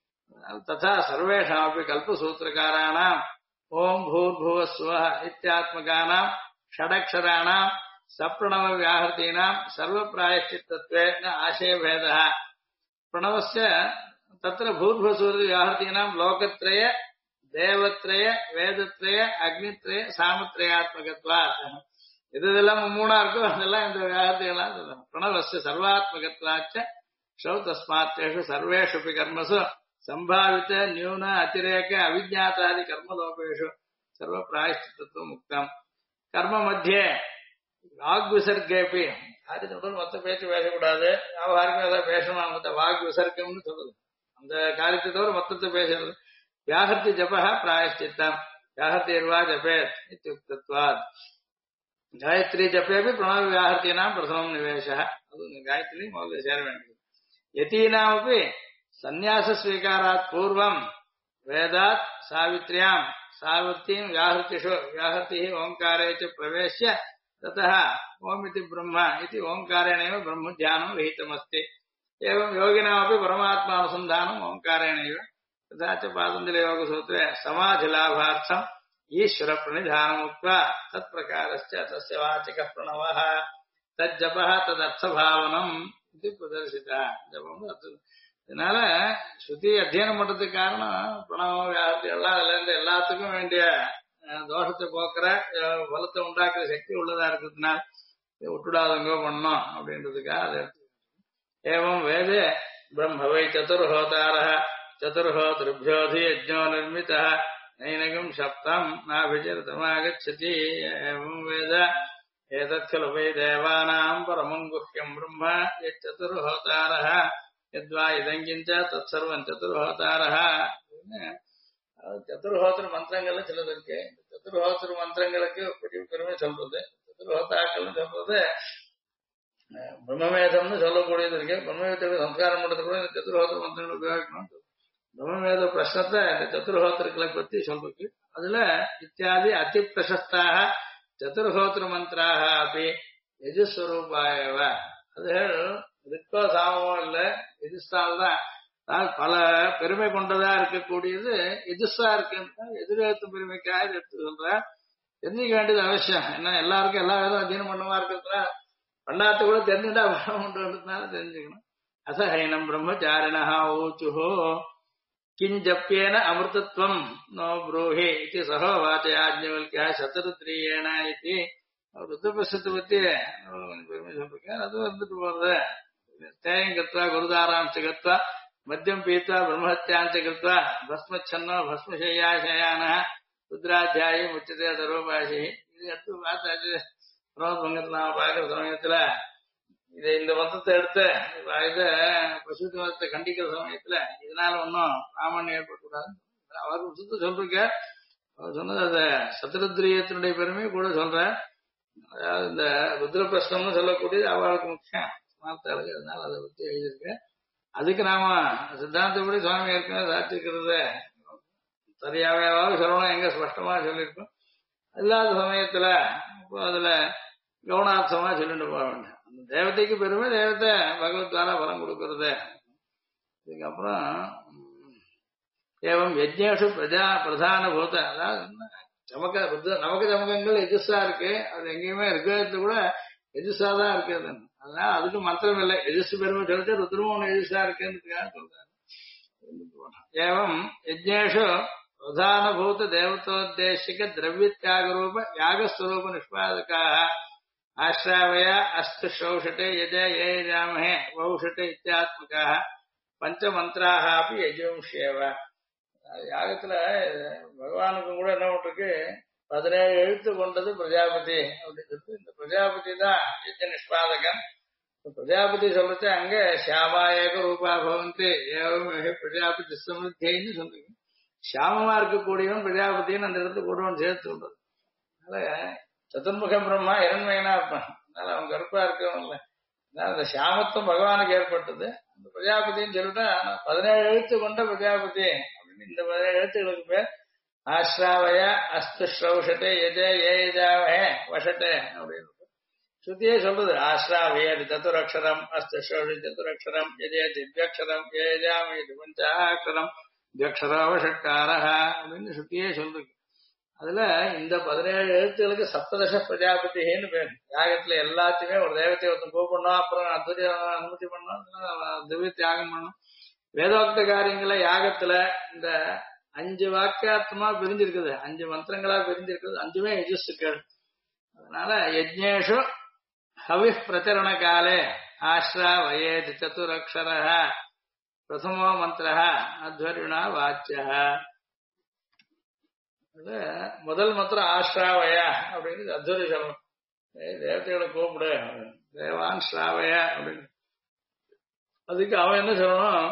ததா சர்வேஷாமப்பி கல்பசூத்திரகாராணாம் ஓம் பூர்புவஸ்வ இத்தியாத்மகானாம் ஷடக்ஷராணாம் சப்ரணவ வியாஹர்த்தீனாம் சர்வ பிராயஷ்சித்தத்வே ந ஆசயபேதः. பிரணவஸ்ய தத்ர பூர்புவஸ்வ வியாஹர்த்தீனாம் லோகத்ரய தேவத்ரய வேதத்ரய அக்னித்ரய சாமத்ரயாத்மகத்வாத். இதெல்லாம் மூணா இருக்கோ அதெல்லாம் இந்த வியாஹர்த்திகளாம் சொல்லணும். பிரணவஸ்ய சர்வாத்மகத்வாச்ச ஷௌ தஸ்மாத்தேஷு சர்வேஷு கர்மசு சம்பாவித்த நியூன அத்திரேக அவிஜாத்தாதி கர்மலோகேஷு சர்வ பிராயஷ்சித்தத்துவம் முக்தம். கர்ம மத்தியே வாக் விசர்கேபி காரியத்துடன் மொத்த பேச்சு பேசக்கூடாது. வியாபாரிக்கும் ஏதாவது பேசணும். மொத்த வாக் விசர்க்கம்னு சொல்லுது. அந்த காரியத்தை தவிர மொத்தத்தை பேசுறது. வியாஹர்த்தி ஜபா பிராயஷ்சித்தம் வியாஹர்த்திர்வா ஜபேத் இத்யுக்தத்வாத். காயத்ரி ஜப்பேபி பிரணவ வியாஹர்த்தினாம் பிரதமம் நிவேஷ. அது காயத்ரி முதல்ல சேர வேண்டியது. யதீனாமப்பி சந்நியாச ஸ்வீகாராத் பூர்வம் வேதாத் சாவித்ரியாம் சாவித்ரீம் வியாஹர்த்திஷு வியாஹர்த்தி ஓங்காரே ச பிரவேஷ்ய ततः ओमिति ब्रह्म इति ओंकारेणैव ब्रह्म ध्यानं विहितमस्ति. एवं योगिनामपि परमात्मानुसन्धानम् ओंकारेणैव. तथा च पातञ्जलियोगसूत्रे समाधिलाभार्थम् ईश्वर प्रणिधानमुक्त्वा तत्प्रकारश्च तस्य वाचकः प्रणवः तज्जपः तदर्थभावनम् इति प्रदर्शितः. जपम् அதனால ஸ்ருதி அத்தியனம் பண்றதுக்கு காரணம் பிரணவம் வியாப்தி எல்லாம் அதுல இருந்து எல்லாத்துக்கும் வேண்டிய தோஷத்தை போக்குற பலத்தை உண்டாக்குற சக்தி உள்ளதா இருக்கிறதுனால விட்டுடாதவங்க பண்ணோம் அப்படின்றதுக்காக அதை எடுத்து. ஏவம் வேதே பிரம்மவை சதுர்ஹோதார சதுர்ஹோத்ருபியோதி யஜ்ஞோ நிர்மித நைனகம் சப்தம் நாபிச்சரிதமாகச்சதி. ஏவம் வேத ஏதத் खलु वै தேவானாம் பரமம் குஹ்யம் பிரம்ம யச்சதுர்ஹோதார யத்வா இதங்கிஞ்ச தத்சர்வம் சதுர்ஹோதார. சதுர்ஹோத்திர மந்திரங்கள்ல சிலது இருக்கு. சதுர்ஹோத்திர மந்திரங்களுக்கு பெரிய பெருமை சொல்றது. சதுர்ஹோத்தாக்கள் சொல்றது பிரம்மவேதம்னு சொல்லக்கூடியது இருக்கு. பிரம்மவேதத்துக்கு சம்ஸ்காரம் பண்றது கூட இந்த சதுர்ஹோத்திர மந்திரங்கள் உபயோகிக்கணும். பிரம்மவேத பிரஷ்னத்தை இந்த சதுர்ஹோத்திரங்களை பத்தி சொல்றது. அதுல இத்தியாதி அதி பிரசஸ்தாக சதுர்ஹோத்திர மந்திராக அப்படி யஜுஸ்வரூபாயவ. அது ரிக்கோ சாமமோ இல்ல எதிர்ஸ்தால்தான் பல பெருமை கொண்டதா இருக்கக்கூடியது எதிர்ஸா இருக்கு. எதிர்த்து பெருமைக்காக எடுத்து சொல்ற தெரிஞ்சிக்க வேண்டியது அவசியம். ஏன்னா எல்லாருக்கும் எல்லா வேதம் அத்தியனம் பண்ணுவா இருக்கிறதுனா பண்ணாத்த கூட தெரிஞ்சுட்டா உண்டுன்றதுனால தெரிஞ்சுக்கணும். அசஹைனம் பிரம்மச்சாரிணா ஊச்சுஹோ கிஞ்சப்பியேன அமிர்தத்வம் நோ ப்ரூஹி இது சகோ வாச்சயாஜ்ஞவல்கியா சதுருத்ரியேன இது ருத்ரபட்சத்தை பத்தி பெருமை சொல்லிருக்கேன். அதுவும் இருந்துட்டு போறது. தேயம் கத்வா குருதாராம்ச கத்வா மத்தியம் பீத்வா பிரம்மஹத்யாஞ்ச கிருத்வா பஸ்மச்சன்னோ பஸ்மசையாசயான ருத்ராத்தியாயி முச்சதே தரோபாஷி. இது எடுத்து பார்த்தாச்சு. பிரமபங்கத்தில் நாம பார்க்கிற சமயத்துல இது இந்த மதத்தை எடுத்து இத பசுத்து மதத்தை கண்டிக்கிற சமயத்துல இதனால ஒன்னும் ராமன் ஏற்படக்கூடாது. அவர் சுத்த சொல்றீங்க. அவர் சொன்னது அந்த சதுரத்ரியத்தினுடைய பெருமையை கூட சொல்ற. அதாவது இந்த ருத்ர பிரஷ்னம்னு சொல்லக்கூடியது அவளுக்கு முக்கியம் வார்த்தை. அதனால அதை பத்தி எழுதியிருக்கேன். அதுக்கு நாம சித்தாந்தப்படி சுவாமி ஏற்கனவே சாட்சிக்கிறது சரியாவே சொல்லணும். எங்க ஸ்பஷ்டமா சொல்லியிருக்கோம். இல்லாத சமயத்துல இப்போ அதுல கவனார்த்தமா சொல்லிட்டு போக வேண்டாம். அந்த தேவதைக்கு பெருமை தேவத்தை பகவத்வாரா பலம் கொடுக்கறது. இதுக்கப்புறம் ஏவம் யஜ்ஞேஷு பிரதான பூத அதாவது நமக்கு சமகங்கள் எதிர்சா இருக்கு. அது எங்கேயுமே ரிக்வேதத்துல கூட எதிர்சா தான் இருக்குது. அதனால அதுக்கு மந்திரம் இல்லை. எதிர்சு பெருமை சொல்லிட்டு ருத்ரமும் ஒண்ணு எதிர்சா இருக்குன்றதுக்காக சொல்றாரு. ஏவம் யஜ்ஞேஷு பிரதானபூத தேவதோத்தேசிக திரவியத்யாகரூப யாகஸ்வரூப நிஷ்பாதகாக ஆश्रावय அஸ்து ஷௌஷட்டே யஜ ஏ ராமஹே வௌஷட்டே இத்தியாத்மகாக பஞ்சமந்திராக அப்படி யஜும்ஷேவ. யாகத்துல பகவானுக்கும் கூட என்ன பண்றது 17 எழுத்து கொண்டது பிரஜாபதி அப்படின்னு சொல்லிட்டு இந்த பிரஜாபதி தான் யஜ்ஞ நிஷ்பாதகன். பிரஜாபதி சொல்றது அங்க ஷியாமா ஏக ரூபா பவந்தி ஏவம் பிரஜாபதி சமிருத்தின்னு சொல்றீங்க. ஷியாமமா இருக்கக்கூடியவன் பிரஜாபதினு அந்த இடத்துல கூடவன் சேர்த்து சொல்றது. அதனால சதுர்முக பிரம்மா இரண்மையனா இருப்பான். அதனால அவன் கருப்பா இருக்கவன் இல்லை. அதனால அந்த சாமத்துவம் பகவானுக்கு ஏற்பட்டது. அந்த பிரஜாபதினு சொல்லிட்டா 17 எழுத்து கொண்ட பிரஜாபதி அப்படின்னு இந்த 17 எழுத்துக்களுக்கு பேர் ஆஸ்ராவய அஸ்து ஸ்ரௌஷட்டே எதே ஏஜாவஹே வஷட்டே அப்படின்னு ஸ்ருதியே சொல்றது. ஆஸ்ராவய சதுரக்ஷரம் அஸ்து ஸ்ரௌஷ சதுரக்ஷரம் எதே திவ்யக்ஷரம் ஏஜாம இது பஞ்சாட்சரம் திவ்யக்ஷரோவஷட்காரஹ அப்படின்னு ஸ்ருதியே சொல்றது. அதுல இந்த 17 எழுத்துகளுக்கு சப்ததச பிரஜாபதின்னு பேர். யாகத்துல எல்லாத்தையுமே ஒரு தெய்வத்தை ஒருத்தன் கூப்பிடணும், அப்புறம் அனுமதி பண்ணணும், திவ்ய தியாகம் பண்ணணும். வேதோக்த காரியங்களை யாகத்துல இந்த 5 வாக்கியார்த்தமா பிரிஞ்சிருக்குது, 5 மந்திரங்களா பிரிஞ்சிருக்குது, 5மே யஜுசுக்கள். அதனால யஜ்ஞேஷு ஹவி பிரச்சரண காலே ஆஸ்ராவயேத் சதுரக்ஷரஹ பிரதமோ மந்திரஹ அத்வரிணா வாச்சியஹ. முதல் மந்திரம் ஆஸ்ராவய அப்படின்னு அத்வரி சொல்லணும். தேவதைகளை கூப்பிடு தேவான் ஸ்ராவய அப்படின்னு. அதுக்கு அவன் என்ன சொல்லணும்?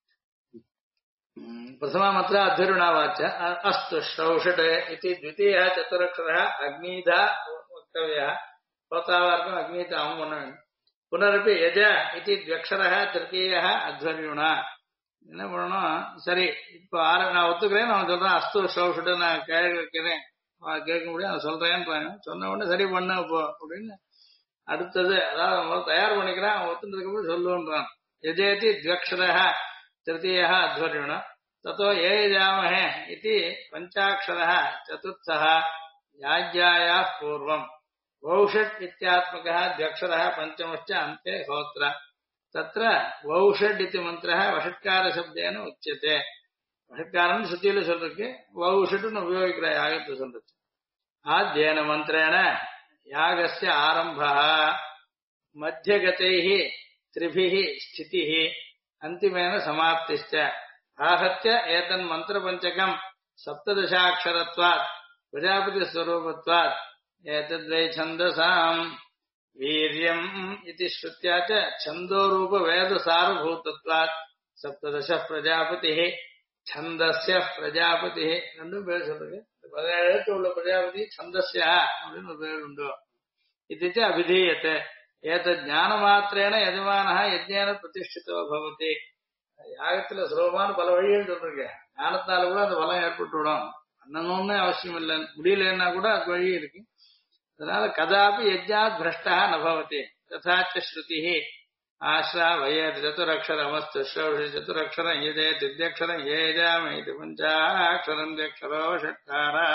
பிரதமா மந்திர அத்வரிணா வாச்சிய அஸ்து ஸ்ரௌஷட் இது த்விதீய சதுரக்ஷரஹ அக்னீதா வக்தவ்யா. போத்தாவாருக்கும் அக்னீதா அவன் பண்ண வேண்டும். புனரப்பி யஜ இது த்வக்ஷரஹ திருத்தீய அத்வரியுணா. என்ன பண்ணணும்? சரி, இப்ப நான் ஒத்துக்கிறேன், நான் சொல்றேன் அஸ்து ஸ்ரௌஷுட்டு நான் கேட்கிறேன், கேட்க முடியும், நான் சொல்றேன்னு சொன்ன உடனே சரி பண்ண இப்போ அப்படின்னு அடுத்தது அதாவது அவன் தயார் பண்ணிக்கிறான். அவன் ஒத்துன்றதுக்கு சொல்லுன்றான். எஜேதி த்வக்ஷரஹ திருத்தீய அத்வரியுணா தத்தோ ஏஜாமஹே இது பஞ்சாட்சரஹ சதுர்த்தஹ யாஜ்யாயா பூர்வம் வௌஷட் இத்யாத்மகः த்வக்ஷரஹ பஞ்சமश्च अन्ते होत्र तत्र वौषड इति मंत्रः वषट्कार शब्देन उच्यते. वषट्कारं श्रुतिயில சொல்றதுக்கு वौषड्னு உபயோகிக்கிற யாகத்தை சொல்றது. ஆத்யேன மந்திரேண யாகஸ்ய ஆரம்பः மத்தியகதைः त्रिभिः स्थितिः अन्तिमेन समाप्तिश्च आहत्य एतन् मन्त्रपञ्चकं सप्तदशाक्षरत्वात् प्रजापति स्वरूपत्वात् एतद्वै छन्दसाम् वीर्यम् इति श्रुत्या च छन्दोरूप वेद सारभूतत्वात् सप्तदश प्रजापतिः छन्दस्य प्रजापतिः ரெண்டும் பேர் சொல்றது. 17 எழுத்து உள்ள பிரஜாபதி छन्दस्या அப்படின்னு ஒரு பேர் உண்டு. இது அபிதீயத்தை ஏத ஞானமாத்திரேன யஜமானः யஜ்ஞேன பிரதிஷ்டிதோ பவதி. யாகத்துல சுலபமான பல வழிகள் சொல்றீங்க. ஞானத்தால கூட அந்த பலம் ஏற்பட்டு விடும். பண்ணணும்னு அவசியம் இல்லை, முடியலன்னா கூட அது வழி இருக்கு. அதனால கதாபி யஜ்ஞாத் பிரஷ்டா நபவதி. ததாச்ச ஸ்ருதிஹ ஆஸ்ராவயேத் சதுரக்ஷரமஸ்து ஸ்ரௌஷ சதுரக்ஷரம் யதே திவ்யக்ஷரம் ஏஜாம இது பஞ்சாட்சரம் திவ்யக்ஷரோ ஷட்காரா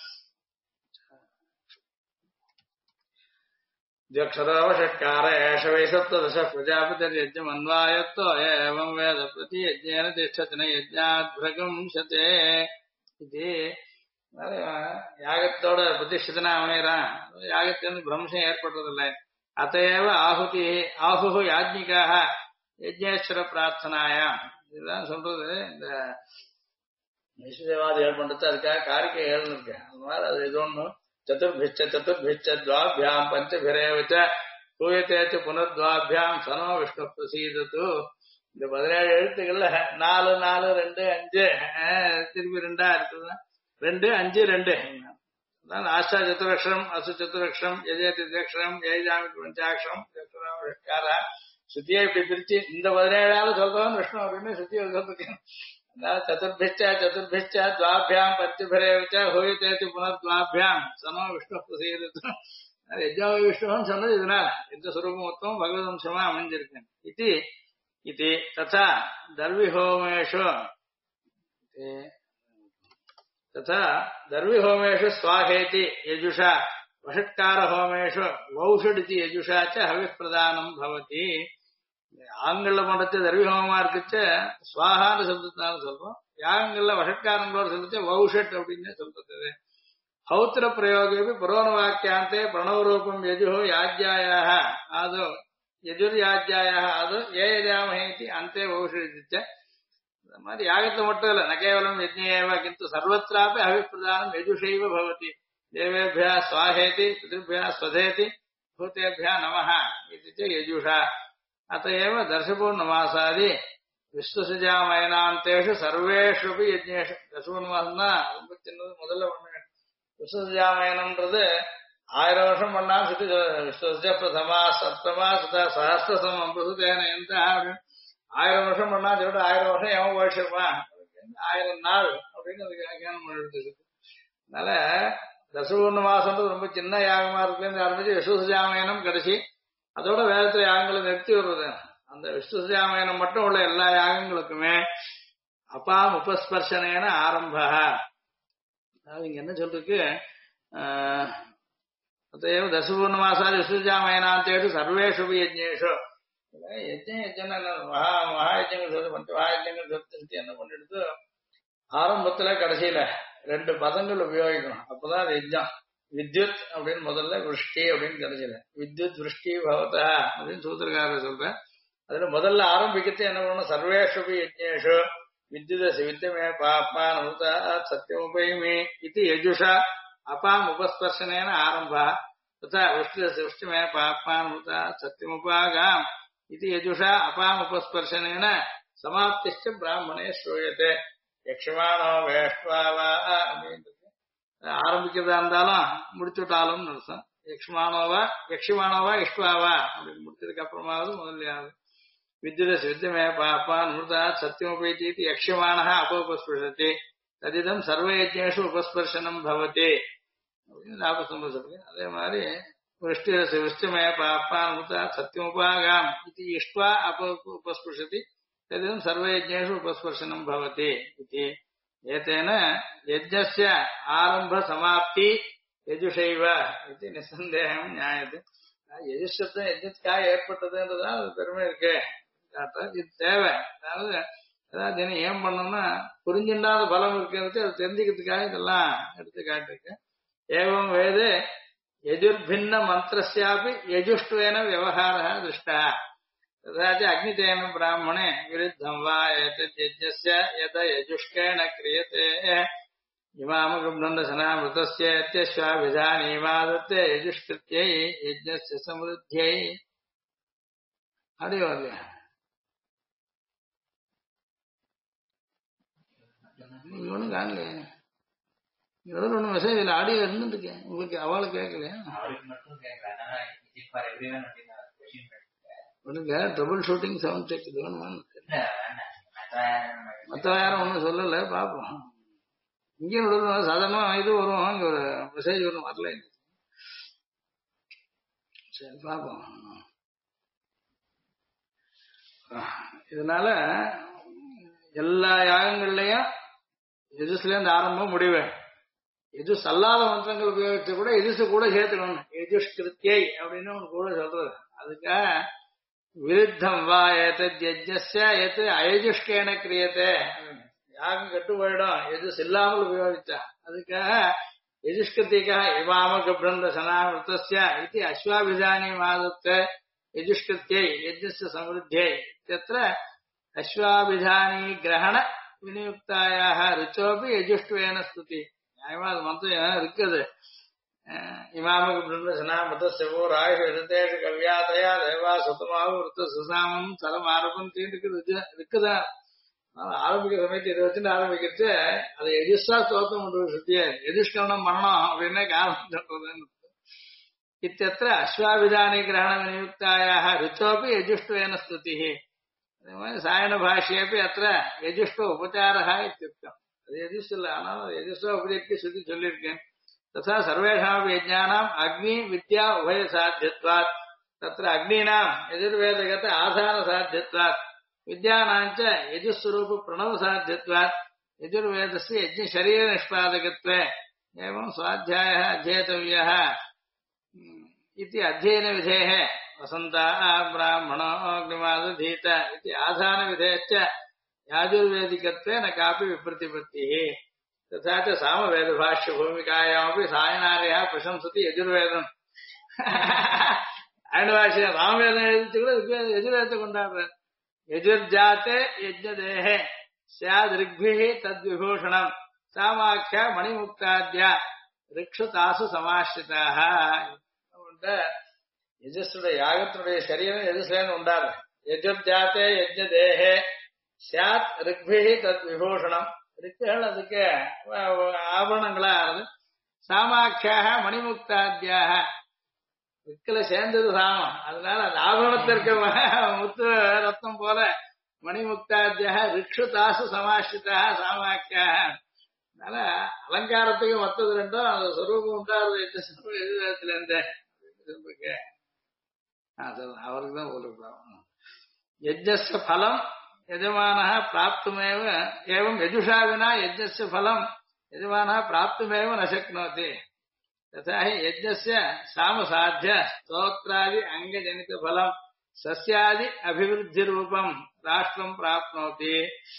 द्व्यक्षरावषट्कार एष वै सप्तदश प्रजापतिर्यज्ञमन्वायत्तो एवं वेद प्रति यज्ञेन तिष्ठति न यज्ञाद्भ्रगंशते इति. யாகத்தோட பிரதிஷ்டிதனா அவனேறான். யாகத்திலிருந்து பிரம்சம் ஏற்படுறதில்லை. அத்தையவ ஆகுதி ஆஹு யாஜ்ஞிகாக யஜ்ஞேஸ்வர பிரார்த்தனாயாம். இதுதான் சொல்றது. இந்த நிஷேவாதிகள் பண்றது அதுக்காக காரிக்கை எழுந்திருக்கு. அந்த மாதிரி அது இது ஒண்ணு चतुर्भिश्च चतुर्भिश्च द्वाभ्याम् पञ्चभिरेव सूयते च पुनर्द्वाभ्याम् सनो विष्णु प्रसीदतु. இந்த 17 எழுத்துக்கள்ல 4 4 2 5 திருப்பி 2 இருக்குதுன்னா 2 5 2 அதான் ஆஷா சதுரக்ஷரம் அசு சதுரக்ஷரம் எஜே தித்யக்ஷரம் ஏஜாமி பஞ்சாட்சரம் ஸ்ருதியை இப்படி பிரிச்சு இந்த 17 சொல்றவன் விஷ்ணு அப்படின்னு ஸ்ருதியை சொல்லிருக்கேன். चतुर्भिश्च चतुर्भिश्च द्वाभ्याम् पञ्चभिरेव च हूयते पुनर्द्वाभ्याम् सनो विष्णु प्रसीदतु. यज्ञो विष्णुன்னு சொன்னது இதனால இந்த சுரூபம் மொத்தம் பகவத் அம்சமா அமைஞ்சிருக்கேன். இது ததா दर्विहोमेषु स्वाहेति यजुषा वषट्कार होमेषु वौषडिति यजुषा च हविप्रदानम् भवति. யாகங்கள்ல பண்றது தர்விஹோமமா இருக்குச்ச சுவாகான்னு சப்தத்தினால சொல்றோம். யாகங்கள்ல வஷட்காரங்களோட சொல்லிச்சு வௌஷட் அப்படின்னு சொல்றது. ஹௌத்திர பிரயோகே புரோண வாக்கியாந்தே பிரணவரூபம் யஜுஹோ யாஜ்யாயாக ஆதோ யஜுர் யாஜ்யாயாக ஆதோ ஏஜாமஹேதி அந்தே வௌஷடிச்ச. இந்த மாதிரி யாகத்தை மட்டும் இல்ல நகேவலம் யஜ்ஞேவ கிந்து சர்வத்ராபி அபிப்பிரதானம் யஜுஷைவ பவதி. தேவேபியா ஸ்வாஹேதி பிதృभ्यः ஸ்வதேதி பூதேபியா நமஹ இது யஜுஷா. अतएव दर्शपूर्णमासादि विश्वसजामयनांतेषु सर्वेषु यज्ञेषु दर्शपूर्णमासம்னா ரொம்ப சின்னது முதல்ல பண்ண விஸ்வசஜாமயனம்ன்றது 1000 வருஷம் பண்ணா சுத்தி பிரதமா சப்தமா சுதா சஹஸ்ரசமம் பிரசுதேன எந்த 1000 வருஷம் பண்ணா சொல்லிட்டு 1000 வருஷம் எவன் போயிடுச்சிருப்பான் 1000 நாள் அப்படின்னு அதுக்கு வியாக்கியானம் பண்ணிடுது. அதனால தசபூர்ண மாசம்ன்றது ரொம்ப சின்ன யாகமா இருக்குன்னு ஆரம்பிச்சு விஸ்வசஜாமயனம் கடைசி அதோட வேதத்துல யாகங்களை நிறுத்தி வருது. அந்த விஸ்வசஜாமயனம் மட்டும் உள்ள எல்லா யாகங்களுக்குமே அபாம் உபஸ்பர்ஷனேன ஆரம்ப. அதாவது இங்க என்ன சொல்றதுக்கு அத்தையோ தசபூர்ண மாசாதி விஸ்வஜாமயனாந்தேஷு சர்வேஷு யஜ்ஞேஷு யஜ்ஞம் மகாயஜ்யங்கள் சொல்லி மகாயஜ்யங்கள் சொல்லி என்ன பண்ணிடுது ஆரம்பத்துல கடைசியில 2 பதங்கள் உபயோகிக்கணும். அப்பதான் அது யஜ்ஞம். வித்யுத் அப்படின்னு முதல்ல விருஷ்டி அப்படின்னு கிடைச்சது. வித்யுத் விருஷ்டி பவதா அப்படின்னு சூத்திரக்காரர் சொல்றேன். அதுல முதல்ல ஆரம்பிக்கிறது என்ன பண்ணணும் சர்வேஷு யஜ்ஞேஷு வித்யுத வித்தமே பாப்மா நூதா சத்தியமுபயமே இது யஜுஷா அபாம் உபஸ்பர்ஷனேன ஆரம்பா ததா விஷ்ணுமே பாப்மா நூதா சத்தியமுபாகாம் இது யஜுஷா அபாம் உபஸ்பர்ஷனேன சமாப்திஷ்ட பிராமணே ஸ்ரூயத்தே யக்ஷமானோ வேஷ்வாவா அப்படின்றது ஆரம்பிக்கிறதா இருந்தாலும் முடிச்சுட்டாலும் அர்த்தம். யக்ஷமானோவா இஷ்வாவா அப்படின்னு முடிச்சதுக்கு அப்புறமாவது முதல்லையாவது வித்யுத வித்தமே பாப்பா நூதா சத்தியமுபைத்தி யக்ஷமான அபோபஸ்பர்ஷத்தை ததிதம் சர்வயஜ்ஞேஷு உபஸ்பர்ஷனம் பவதி அப்படின்னு லாபசம்பவ சொல்லுங்க. அதே மாதிரி விஷ்டமே பாப்பா நூதா சத்தியமுபாகாம் இது இஷ்வா உபஸ்பர்ஷதி ததிதம் சர்வயஜ்ஞேஷு உபஸ்பர்ஷனம் பவதி இது ஏதேன யஜ்ஞஸ்ய ஆரம்ப சமாப்தி யஜுஷைவ இது நிசந்தேகம் நியாயது. யஜுஷப்தம் யஜ்ஞத்துக்காக ஏற்பட்டதுன்றதுதான் அது பெருமை இருக்கு. இது தேவை. அதாவது ஏன் பண்ணோம்னா புரிஞ்சின்றாத பலம் இருக்கிறது அது தெரிஞ்சுக்கிறதுக்காக இதெல்லாம் எடுத்து காட்டிருக்கேன். ஏவம் வேது யஜுர்பின்ன மந்திரஸ்யாபி யஜுஷ்டுவேன விவகாரः திருஷ்டா तथा च अग्नितेन ब्राह्मणे विरुद्धं वा एतद्यज्ञस्य यत यजुष्केण क्रियते इमामगुब्धन्दसनामृतस्य इत्यश्वाभिधानीमादत्ते यजुष्कृत्यै यज्ञस्य समृद्ध्यै आडियो வரலையா நீங்க ஒன்றும் காணலையே ஏதோ ஒன்று மெசேஜ் இல்லை ஆடியோ இருந்துருக்கு உங்களுக்கு அவளுக்கு கேட்கலையா ஒண்ணுங்க ட்ரபிள் ஷூட்டிங் சவுண்ட் செக் வேணுமான்னு மற்ற யாரும் ஒன்றும் சொல்லல பாப்போம். இங்கேயும் விடுறது சாதாரணமா இது வரும் இங்க ஒரு மெசேஜ் ஒன்றும் வரல. சரி பாப்போம். இதனால எல்லா யாகங்கள்லயும் எதிர்ஸ்ல இருந்து ஆரம்பம் முடிவு எது சல்லாத மந்திரங்கள் உபயோகிச்சு கூட எதிர்சு கூட சேர்த்துக்கணும். எஜுஷ்கிருத்தியை அப்படின்னு ஒன்று கூட சொல்றது. அதுக்காக விருத்தம் வா ஏத்தத்யஜ்ஞஸ்ய எத் அயஜுஷ்கேன கிரியத்தே யாகம் கெட்டு போயிடும் எது இல்லாமல் உபயோகிச்சா அதுக்காக यजुष्कृतिकः इमामकबृन्दसनावृतस्य इति अश्वाभिधानीमादत्ते यजुष्कृत्यै यज्ञस्य समृद्ध्यै इत्यत्र अश्वाभिधानी ग्रहण विनियुक्तायाः ऋचोपि यजुष्टवेन स्तुति न्यायवाद मन्त्रम् இருக்குது इमामकबृन्दसनावृतस्य वो रायुषेषु कव्यातया देवा सुतमाவு ऋत सुसामம் தலமாரபம் இருக்குது ஆரம்பிக்கிற சமயத்து இதை வச்சுட்டு ஆரம்பிக்கிறது அது எதிர்ஷா ஸ்தோத்திரம் பண்றது சுத்திய எதிர்ஷ்கரணம் பண்ணணும் அப்படின்னே காரணம் சொல்றதுன்னு இத்தியத்திர அஸ்வாபிதானி கிரகண விநியுக்தாயாக ருச்சோப்பி யஜுஷ்டவேன ஸ்துதி அதே மாதிரி சாயன பாஷ்யப்பி அத்த யஜுஷ்ட உபச்சாரா இத்தியுக்தம் அது எதிர்ஷ்ட இல்லை ஆனாலும் எதிர்ஷ்ட உபதேக்கு சுத்தி சொல்லியிருக்கேன் ததா சர்வேஷாம் யஜ்ஞானாம் அக்னி வித்யா உபய சாத்தியத்வாத் தத்திர அக்னீனாம் எதிர்வேதகத ஆதான சாத்தியத்வாத் विद्यानांच यजुस्वरूप प्रणव साध्यत्वात् यजुर्वेदस्य यज्ञ शरीर निष्पादकत्वे एवं स्वाध्यायः अध्येतव्यः इति अध्ययन विधेः वसन्ता ब्राह्मणो अग्निमादधीत इति आधान विधेश्च याजुर्वेदिकत्वेन कापि विप्रतिपत्तिः तथा च सामवेदभाष्य भूमिकायामपि सायणार्यः प्रशंसति यजुर्वेदम् आयणभाष्य सामवेदं यजुर्वेदத்தை கொண்டாடுறார் यजुर्जाते यज्ञदेहे स्यादृग्भिः तद्विभूषणम् सामाख्य मणिमुक्ताद्या ऋक्षुतासु समाश्रिताः यजुस्सुடைய யாகத்துடைய சரீரம் எதுஸ்லேன்னு உண்டாரு यजुर्जाते यज्ञदेहे स्यात् ऋग्भिः तद्विभूषणम् ऋக்குகள் அதுக்கு ஆபரணங்களா ஆறுது சாமாக்கியாக மணிமுக்தாத்தியாக விற்கல சேர்ந்தது சாமம். அதனால அந்த ஆபரணத்திற்கு முத்து ரத்னம் போல மணிமுக்தாத்தியாக ரிக்ஷு தாசு சமாஷ்டிதா சாமாக்கியாக. அதனால அலங்காரத்துக்கு மற்றது ரெண்டும் அந்த சொரூபம் உண்டாது எதிர்த்துல இருந்த அவருக்கு தான் போட்டுருக்காங்க. யஜ்ஞஸ்ய பலம் यजमानः प्राप्तुमेव एवं यजुषा विना यज्ञस्य फलं यजमानः प्राप्तुमेव न शक्नोति। तथा हि यज्ञस्य सामसाध्य स्तोत्रादि अंगजनित फलं सस्यादि अभिवृद्धि रूपं राष्ट्रं प्राप्नोति।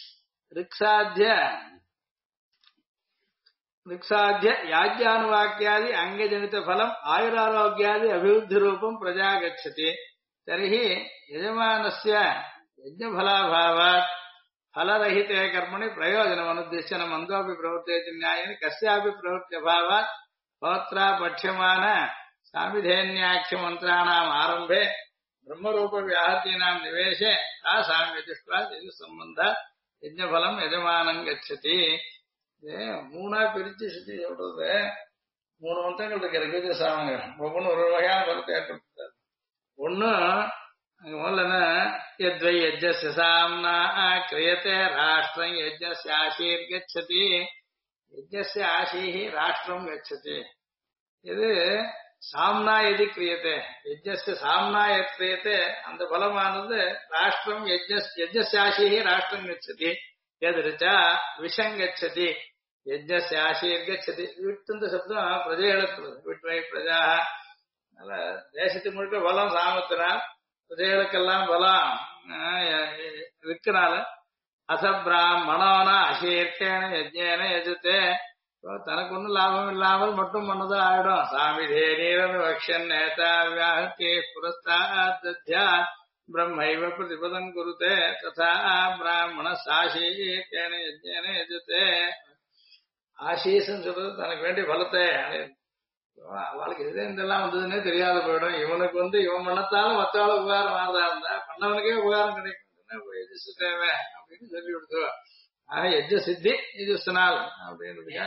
ऋक्साध्य याज्ञानुवाक्यादि अंगजनित फलं आयुरारोग्यादि अभिवृद्धि रूपं प्रजा गच्छति। तर्हि यजमानस्य यज्ञफलाभावात् फलरहिते कर्मणि प्रयोजनमनुद्दिश्य न मन्दोऽपि प्रवृत्तेति न्यायेन कस्यापि प्रवृत्त्यभावात् होत्रा पठ्यमान सामिधेन्याख्यमन्त्राणाम् आरम्भे ब्रह्मरूपव्याहतीनां निवेशे तासां यजुष्टात् यजुसम्बन्धात् यज्ञफलं यजमानं गच्छति। மூணா பிரிச்சு சுத்தி சொல்றது. 3 மந்திரங்கள் இருக்கு ரிக்வேத சாமங்கள். ஒவ்வொன்றும் ஒரு வகையான பலத்தை ஏற்படுத்தார். ஒண்ணு முதல்ல यद्वै यज्ञस्य साम्ना क्रियते राष्ट्रं यज्ञस्य आशीर्गच्छति यज्ञस्य आशीः राष्ट्रं गच्छति। இது சாம்னா எது கிரியते यज्ञस्य साम्ना यत् क्रियते அந்த பலமானது ராஷ்டிரம் यज्ञस्य आशीः राष्ट्रं गच्छति। यदृचा विषं गच्छति यज्ञस्य आशीर्गच्छति। விட்டுந்த சப்தம் பிரஜைகளுக்கு விட்வை பிரஜா. அதனால தேசத்துக்கு முழுக்க பலம் சாமத்தினால் பிரஜைகளுக்கெல்லாம் பலம் இருக்கனால அசபிராமணோன அசீர்க்கேன யஜ்ஞேன யஜுத்தே. தனக்கு ஒன்னும் லாபம் இல்லாமல் மட்டும் பண்ணதா ஆயிடும். சாமிதே நீரம் வக்ஷன் நேதா வியாஹ்தி புரஸ்தாத்யா பிரம்மைவ பிரதிபதம் குருதே ததா பிராமண சாசீர்க்கேன யஜ்ஞேன யஜுத்தே. ஆசீஸ்ன்னு சொல்றது தனக்கு வேண்டிய பலத்தை அவளுக்கு எது இதெல்லாம் வந்ததுன்னே தெரியாத போயிடும். இவனுக்கு இவன் பண்ணத்தாலும் மற்றவாள உபகாரம் ஆறதா இருந்தா பண்ணவனுக்கே உபகாரம் கிடைக்கும் எஜஸ் தேவை அப்படின்னு சொல்லி கொடுத்துருவா. ஆக எஜ்ஜ சித்தி எஜுஸ்தனால் அப்படின்றதுக்கா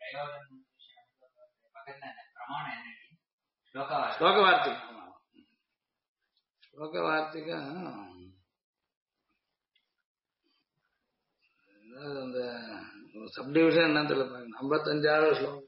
ஸ்லோக வார்த்திகா அந்த சப்டிவிஷன் என்னன்னு தெரியல. 55வது ஸ்லோகம்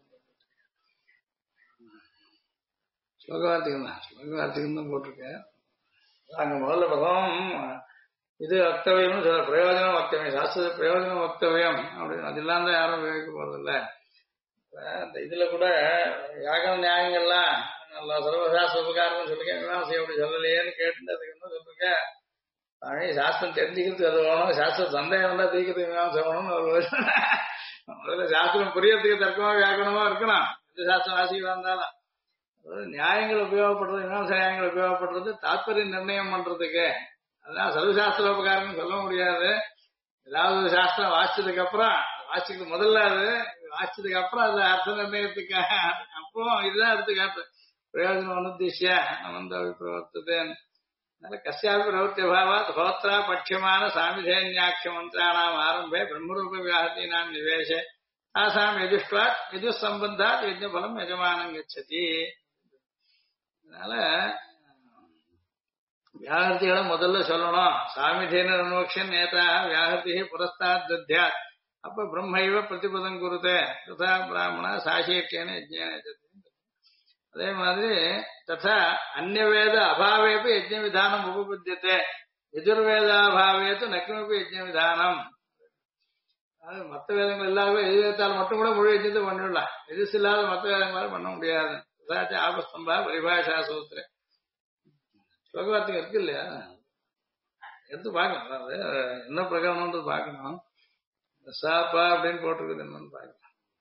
ஸ்லோகவார்த்திகம் தான் போட்டிருக்கேன். அங்க முதல்ல பதம் இது வக்தவியம்னு சொல்ல பிரயோஜனம் வக்தவியம் சாஸ்திர பிரயோஜனம் வக்தவியம் அப்படின்னு அதெல்லாம் தான் யாரும் உபயோகிக்க போறதில்ல. இதுல கூட யாகம் நியாயங்கள்லாம் நல்லா சர்வசாஸ்திர உபகாரம்னு சொல்லிருக்கேன். மீமாசை அப்படி சொல்லலையேன்னு கேட்டு அதுக்கு என்ன சொல்லிருக்க சாஸ்திரம் தெரிஞ்சுக்கிறது அது வேணும். சாஸ்திர சந்தேகம் தான் தீக்கிறதுக்கு மீமாசை வேணும்னு ஒரு முதல்ல சாஸ்திரம் புரியறதுக்கு தர்க்கமா வியாக்கணமா இருக்கணும். எந்த சாஸ்திரம் வாசிக்க இருந்தாலும் நியாயங்கள் உபயோகப்படுறது நியாயங்கள் உபயோகப்படுறது தாத்பரிய நிர்ணயம் பண்றதுக்கு. அதெல்லாம் சர்வசாஸ்திர உபகாரம் சொல்ல முடியாது. ஏதாவது சாஸ்திரம் வாசிச்சதுக்கு அப்புறம் வாசிக்கிறது முதல்ல அது வாசிச்சதுக்கு அப்புறம் அதுல அர்த்த நிர்ணயத்துக்காக அப்போ இதுதான் எடுத்துக்காட்டு பிரயோஜனம் அனுத்திஷ்ய நமந்த பிரவர்த்தது. அதனால கஸ்யாபி பிரவர்த்திய பாவாத் ஹோத்ரா பட்சியமான சாமிதேன்யாக்கிய மந்திராணாம் ஆரம்பே பிரம்மரூப வியாஹத்தீனாம் நிவேசே தாசாம் யஜுஷ்வாத் யஜுஸ் சம்பந்தாத் யஜ்ஞபலம் யஜமானம் கச்சதி. அதனால வியாகர்த்திகளை முதல்ல சொல்லணும். சாமிதேன அனுவக்ஷன் நேதா வியாகர்த்தி புரஸ்தாத் தத்யாத் அப்ப பிரம்மைவ பிரதிபதம் குருதே ததா பிராமண சாசீர்க்கேன யஜ்ஞேன. அதே மாதிரி ததா அந்நியவேத அபாவேபி யஜ்ஞ விதானம் உபபுத்தியதே யஜுர்வேதாபாவேத்து நக்கிமபி யஜ்ஞ விதானம். மற்ற வேதங்கள் இல்லாத எதிர்த்தால் மட்டும் கூட முழு யஜ்ஞத்தை பண்ணிடலாம். எதிர்த்து இல்லாத மற்ற வேதங்களால் பண்ண முடியாது. ஆபஸ்தம்பா பரிபாஷா சூத்திர ஸ்லோகவார்த்தைகள் இருக்கு இல்லையா எடுத்து பார்க்கணும். அதாவது என்ன பிரகடனம்ன்றது பார்க்கணும். சாப்பா அப்படின்னு போட்டிருக்குது என்னன்னு பார்க்கணும்.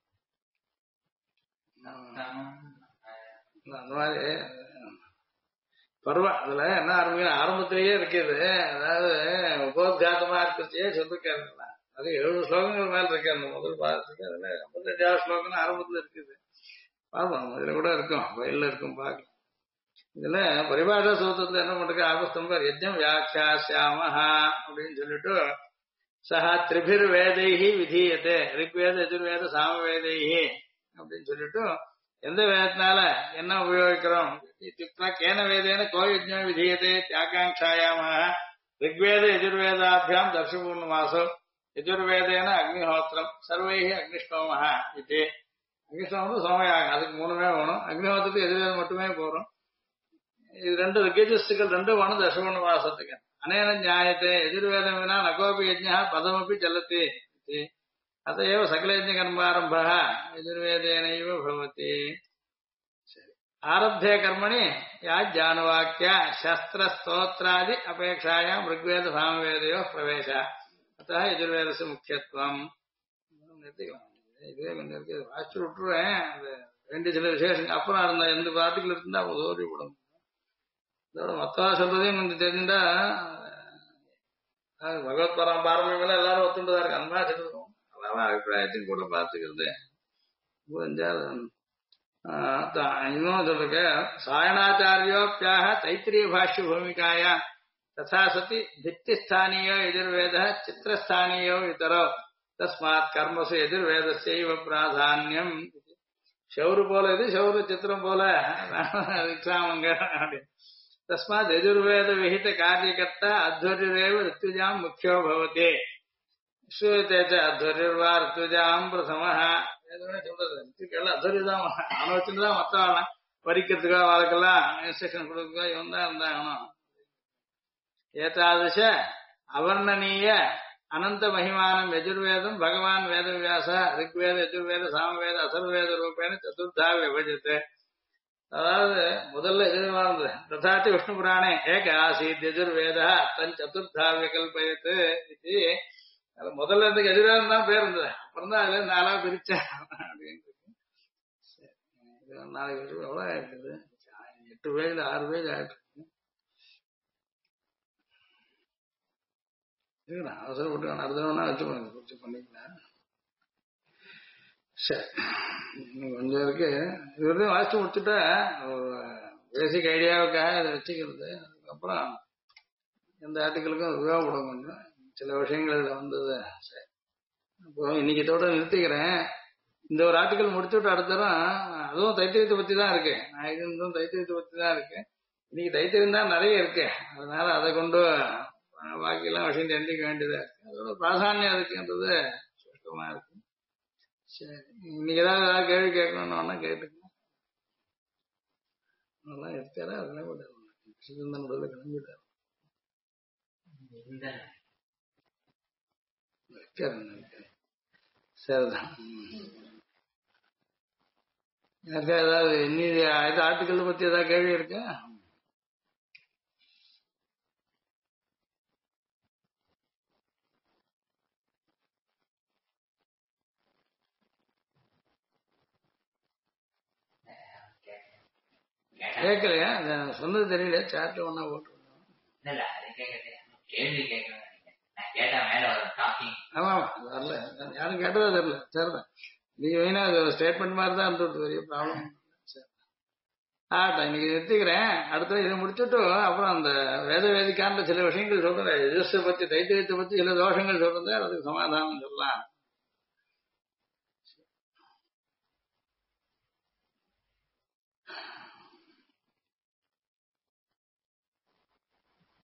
அந்த மாதிரி பருவம் அதுல என்ன ஆரம்பத்திலேயே இருக்குது. அதாவது உபோத்காத்தமா இருக்கிறதையே சொல்லிருக்காரு. அது 70 ஸ்லோகங்கள் மேல இருக்கு. அந்த முதல் பாதத்துக்கு அதுல 55வது ஸ்லோகம் ஆரம்பத்துல இருக்குது. பார்ப்போம் இதுல கூட இருக்கும் வயல்ல இருக்கும் பார்க்கலாம். இதுல பரிபாஷா சூத்திரத்துல என்ன பண்றது ஆபஸ்தம்பர் யஜ்ஞம் வியாக்கியாஸ்யாமஹா அப்படின்னு சொல்லிட்டு சஹா திரிபிர் வேதைஹி விதீயதே ரிக்வேத யஜுர்வேத சாமவேதைஹி அப்படின்னு சொல்லிட்டு எந்த வேதத்தினால என்ன உபயோகிக்கிறோம் கேன வேதேன கோயஜ்ஞோ விதீயதே தியாகாங்காயாம ரிக்வேத யஜுர்வேதாபியாம் தர்ஷபூர்ணமாசோ யஜுர்வேதேன அக்னிஹோத்திரம் சர்வைஹி அக்னிஷ்டோமஹ இது அக்னிஷ்டோமம் சோமயாகம் அதுக்கு 3மே வேணும் அக்னிஹோத்திரத்துக்கு எதிர்வேதம் மட்டுமே போறோம் இது 2 ரிக்கேஜஸ்டுகள் 2 வேணும் தர்ஷபூர்ணமாசத்துக்கு அனேன ஞாயத்தை எதிர்வேதம் வினா நகோபி யஜ்ஞா பதமப்பி செல்லத்தி अतएव सकलयज्ञकर्मारम्भः यजुर्वेदेनैव भवति आरब्धे कर्मणि याज्ञानुवाक्या शस्त्रस्तोत्रादि अपेक्षायां ऋग्वेद सामवेदयोः प्रवेशः अतः यजुर्वेदस्य मुख्यत्वम् இதுவே கொஞ்சம் இருக்கு வாசிச்சு விட்டுருவேன் வேண்டிய சில விசேஷம் அப்புறம் இருந்த எந்த பாட்டுகள் இருந்தா உதவி விடும் இதோட மொத்தமா சொல்றதையும் கொஞ்சம் தெரிஞ்சுட்டா பகவத் பாரம்பரியம் எல்லாரும் ஒத்துண்டுதான் இருக்கு அந்த மாதிரி சொல்லுவோம் அபிப்பிராயத்தையும் கூட பார்த்துக்கிறது இன்னும் சொல்லுங்க சாயணாச்சாரியோப்பியாக தைத்திரிய பாஷ்ய பூமிகாயா ததா சதி भित्तिस्थानीयो यजुर्वेदः चित्रस्थानीयो इतरो तस्मात् कर्मसु यजुर्वेदस्यैव प्राधान्यम् शौरु போல இது शौरु चित्रम போல விக்ராமங்க तस्मात् यजुर्वेद विहित कार्यकर्ता अध्वर्युरेव ऋत्विजां मुख्यो भवति श्रूयते च अध्वर्युर्वा ऋत्विजां प्रथमः சொல்றது ऋत्विकெல்லாம் அध्वर्युதான் ஆலோசனைதான் மத்தவெல்லாம் பறிக்கிறதுக்கா வாழ்க்கெல்லாம் இன்ஸ்ட்ரக்ஷன் கொடுக்குறதுக்கா இவன் தான் இருந்தாகணும் ஏதாதச அवर्णनीय अनंत महिमानं यजुर्वेदं भगवान वेदव्यास ऋग्वेद यजुर्वेद सामवेद अथर्ववेद रूपेण चतुर्धा विभजते அதாவது முதல்ல எதிர்மா இருந்தது ததாத்தி விஷ்ணு புராணே ஏக ஆசீத் யஜுர்வேதா தன் சதுர்தா விகல்பயத்து இது முதல்ல இருந்து எதிர்வேதம் தான் பேர் இருந்தது அப்புறம் தான் அதுல 4ஆ பிரிச்சேன் அப்படின்னு நாளைக்கு எவ்வளவு ஆயிடுது 8 பேஜ் 6 பேஜ் ஆயிட்டு அவசரப்பட்டு அடுத்த வேணா வச்சு பண்ணிக்கலாம் சரி கொஞ்சம் இருக்கு இது வாசிச்சு முடிச்சுட்டா பேசிக் ஐடியாவுக்காக இதை வச்சுக்கிறது அதுக்கப்புறம் எந்த ஆர்டிக்கலுக்கும் உபயோகப்படும் கொஞ்சம் சில விஷயங்கள் இதுல வந்தது சரி இப்போ இன்னைக்கு இதோட நிறுத்திக்கிறேன் இந்த ஒரு ஆர்டிக்கல் முடிச்சுட்டு அடுத்தரும் அதுவும் தைத்திரியத்தை பத்தி தான் இருக்கு நான் இதுவும் தைத்திரியத்தை பத்தி தான் இருக்கு இன்னைக்கு தைத்தியம் தான் நிறைய இருக்கு அதனால அதை கொண்டு பாக்கி எல்லாம் விஷயம் தெரிஞ்சுக்க வேண்டியதா இருக்கு அதோட பிராதானியம் இருக்குன்றது சுஷ்டமா இருக்கு சரி இன்னைக்கு ஏதாவது கேள்வி கேட்கணும்னு கேட்டுக்கணும் நல்லா இருக்காரா அதெல்லாம் கூட முதல்ல கிளம்பிட்டாரு சரிதான் யாருக்கா ஏதாவது இன்னி ஆர்டிக்கல் பத்தி ஏதாவது கேள்வி இருக்கா கேட்கலையா சொன்னது தெரியல சாட்ல ஒன்னா போட்டு ஆமா வரல யாரும் கேட்டதா தெரியல சரிதான் நீங்க வேணா ஸ்டேட்மெண்ட் மாதிரி தான் இருந்துட்டு பெரிய ப்ராப்ளம் இன்னைக்கு நிறுத்திக்கிறேன் அடுத்த இதை முடிச்சுட்டு அப்புறம் அந்த வேத வேதிக்கான சில விஷயங்கள் சொல்றேன் யஜுஸை பத்தி தைத்தியத்தை பத்தி சில தோஷங்கள் சொல்றேன் அதுக்கு சமாதானம் சொல்லலாம்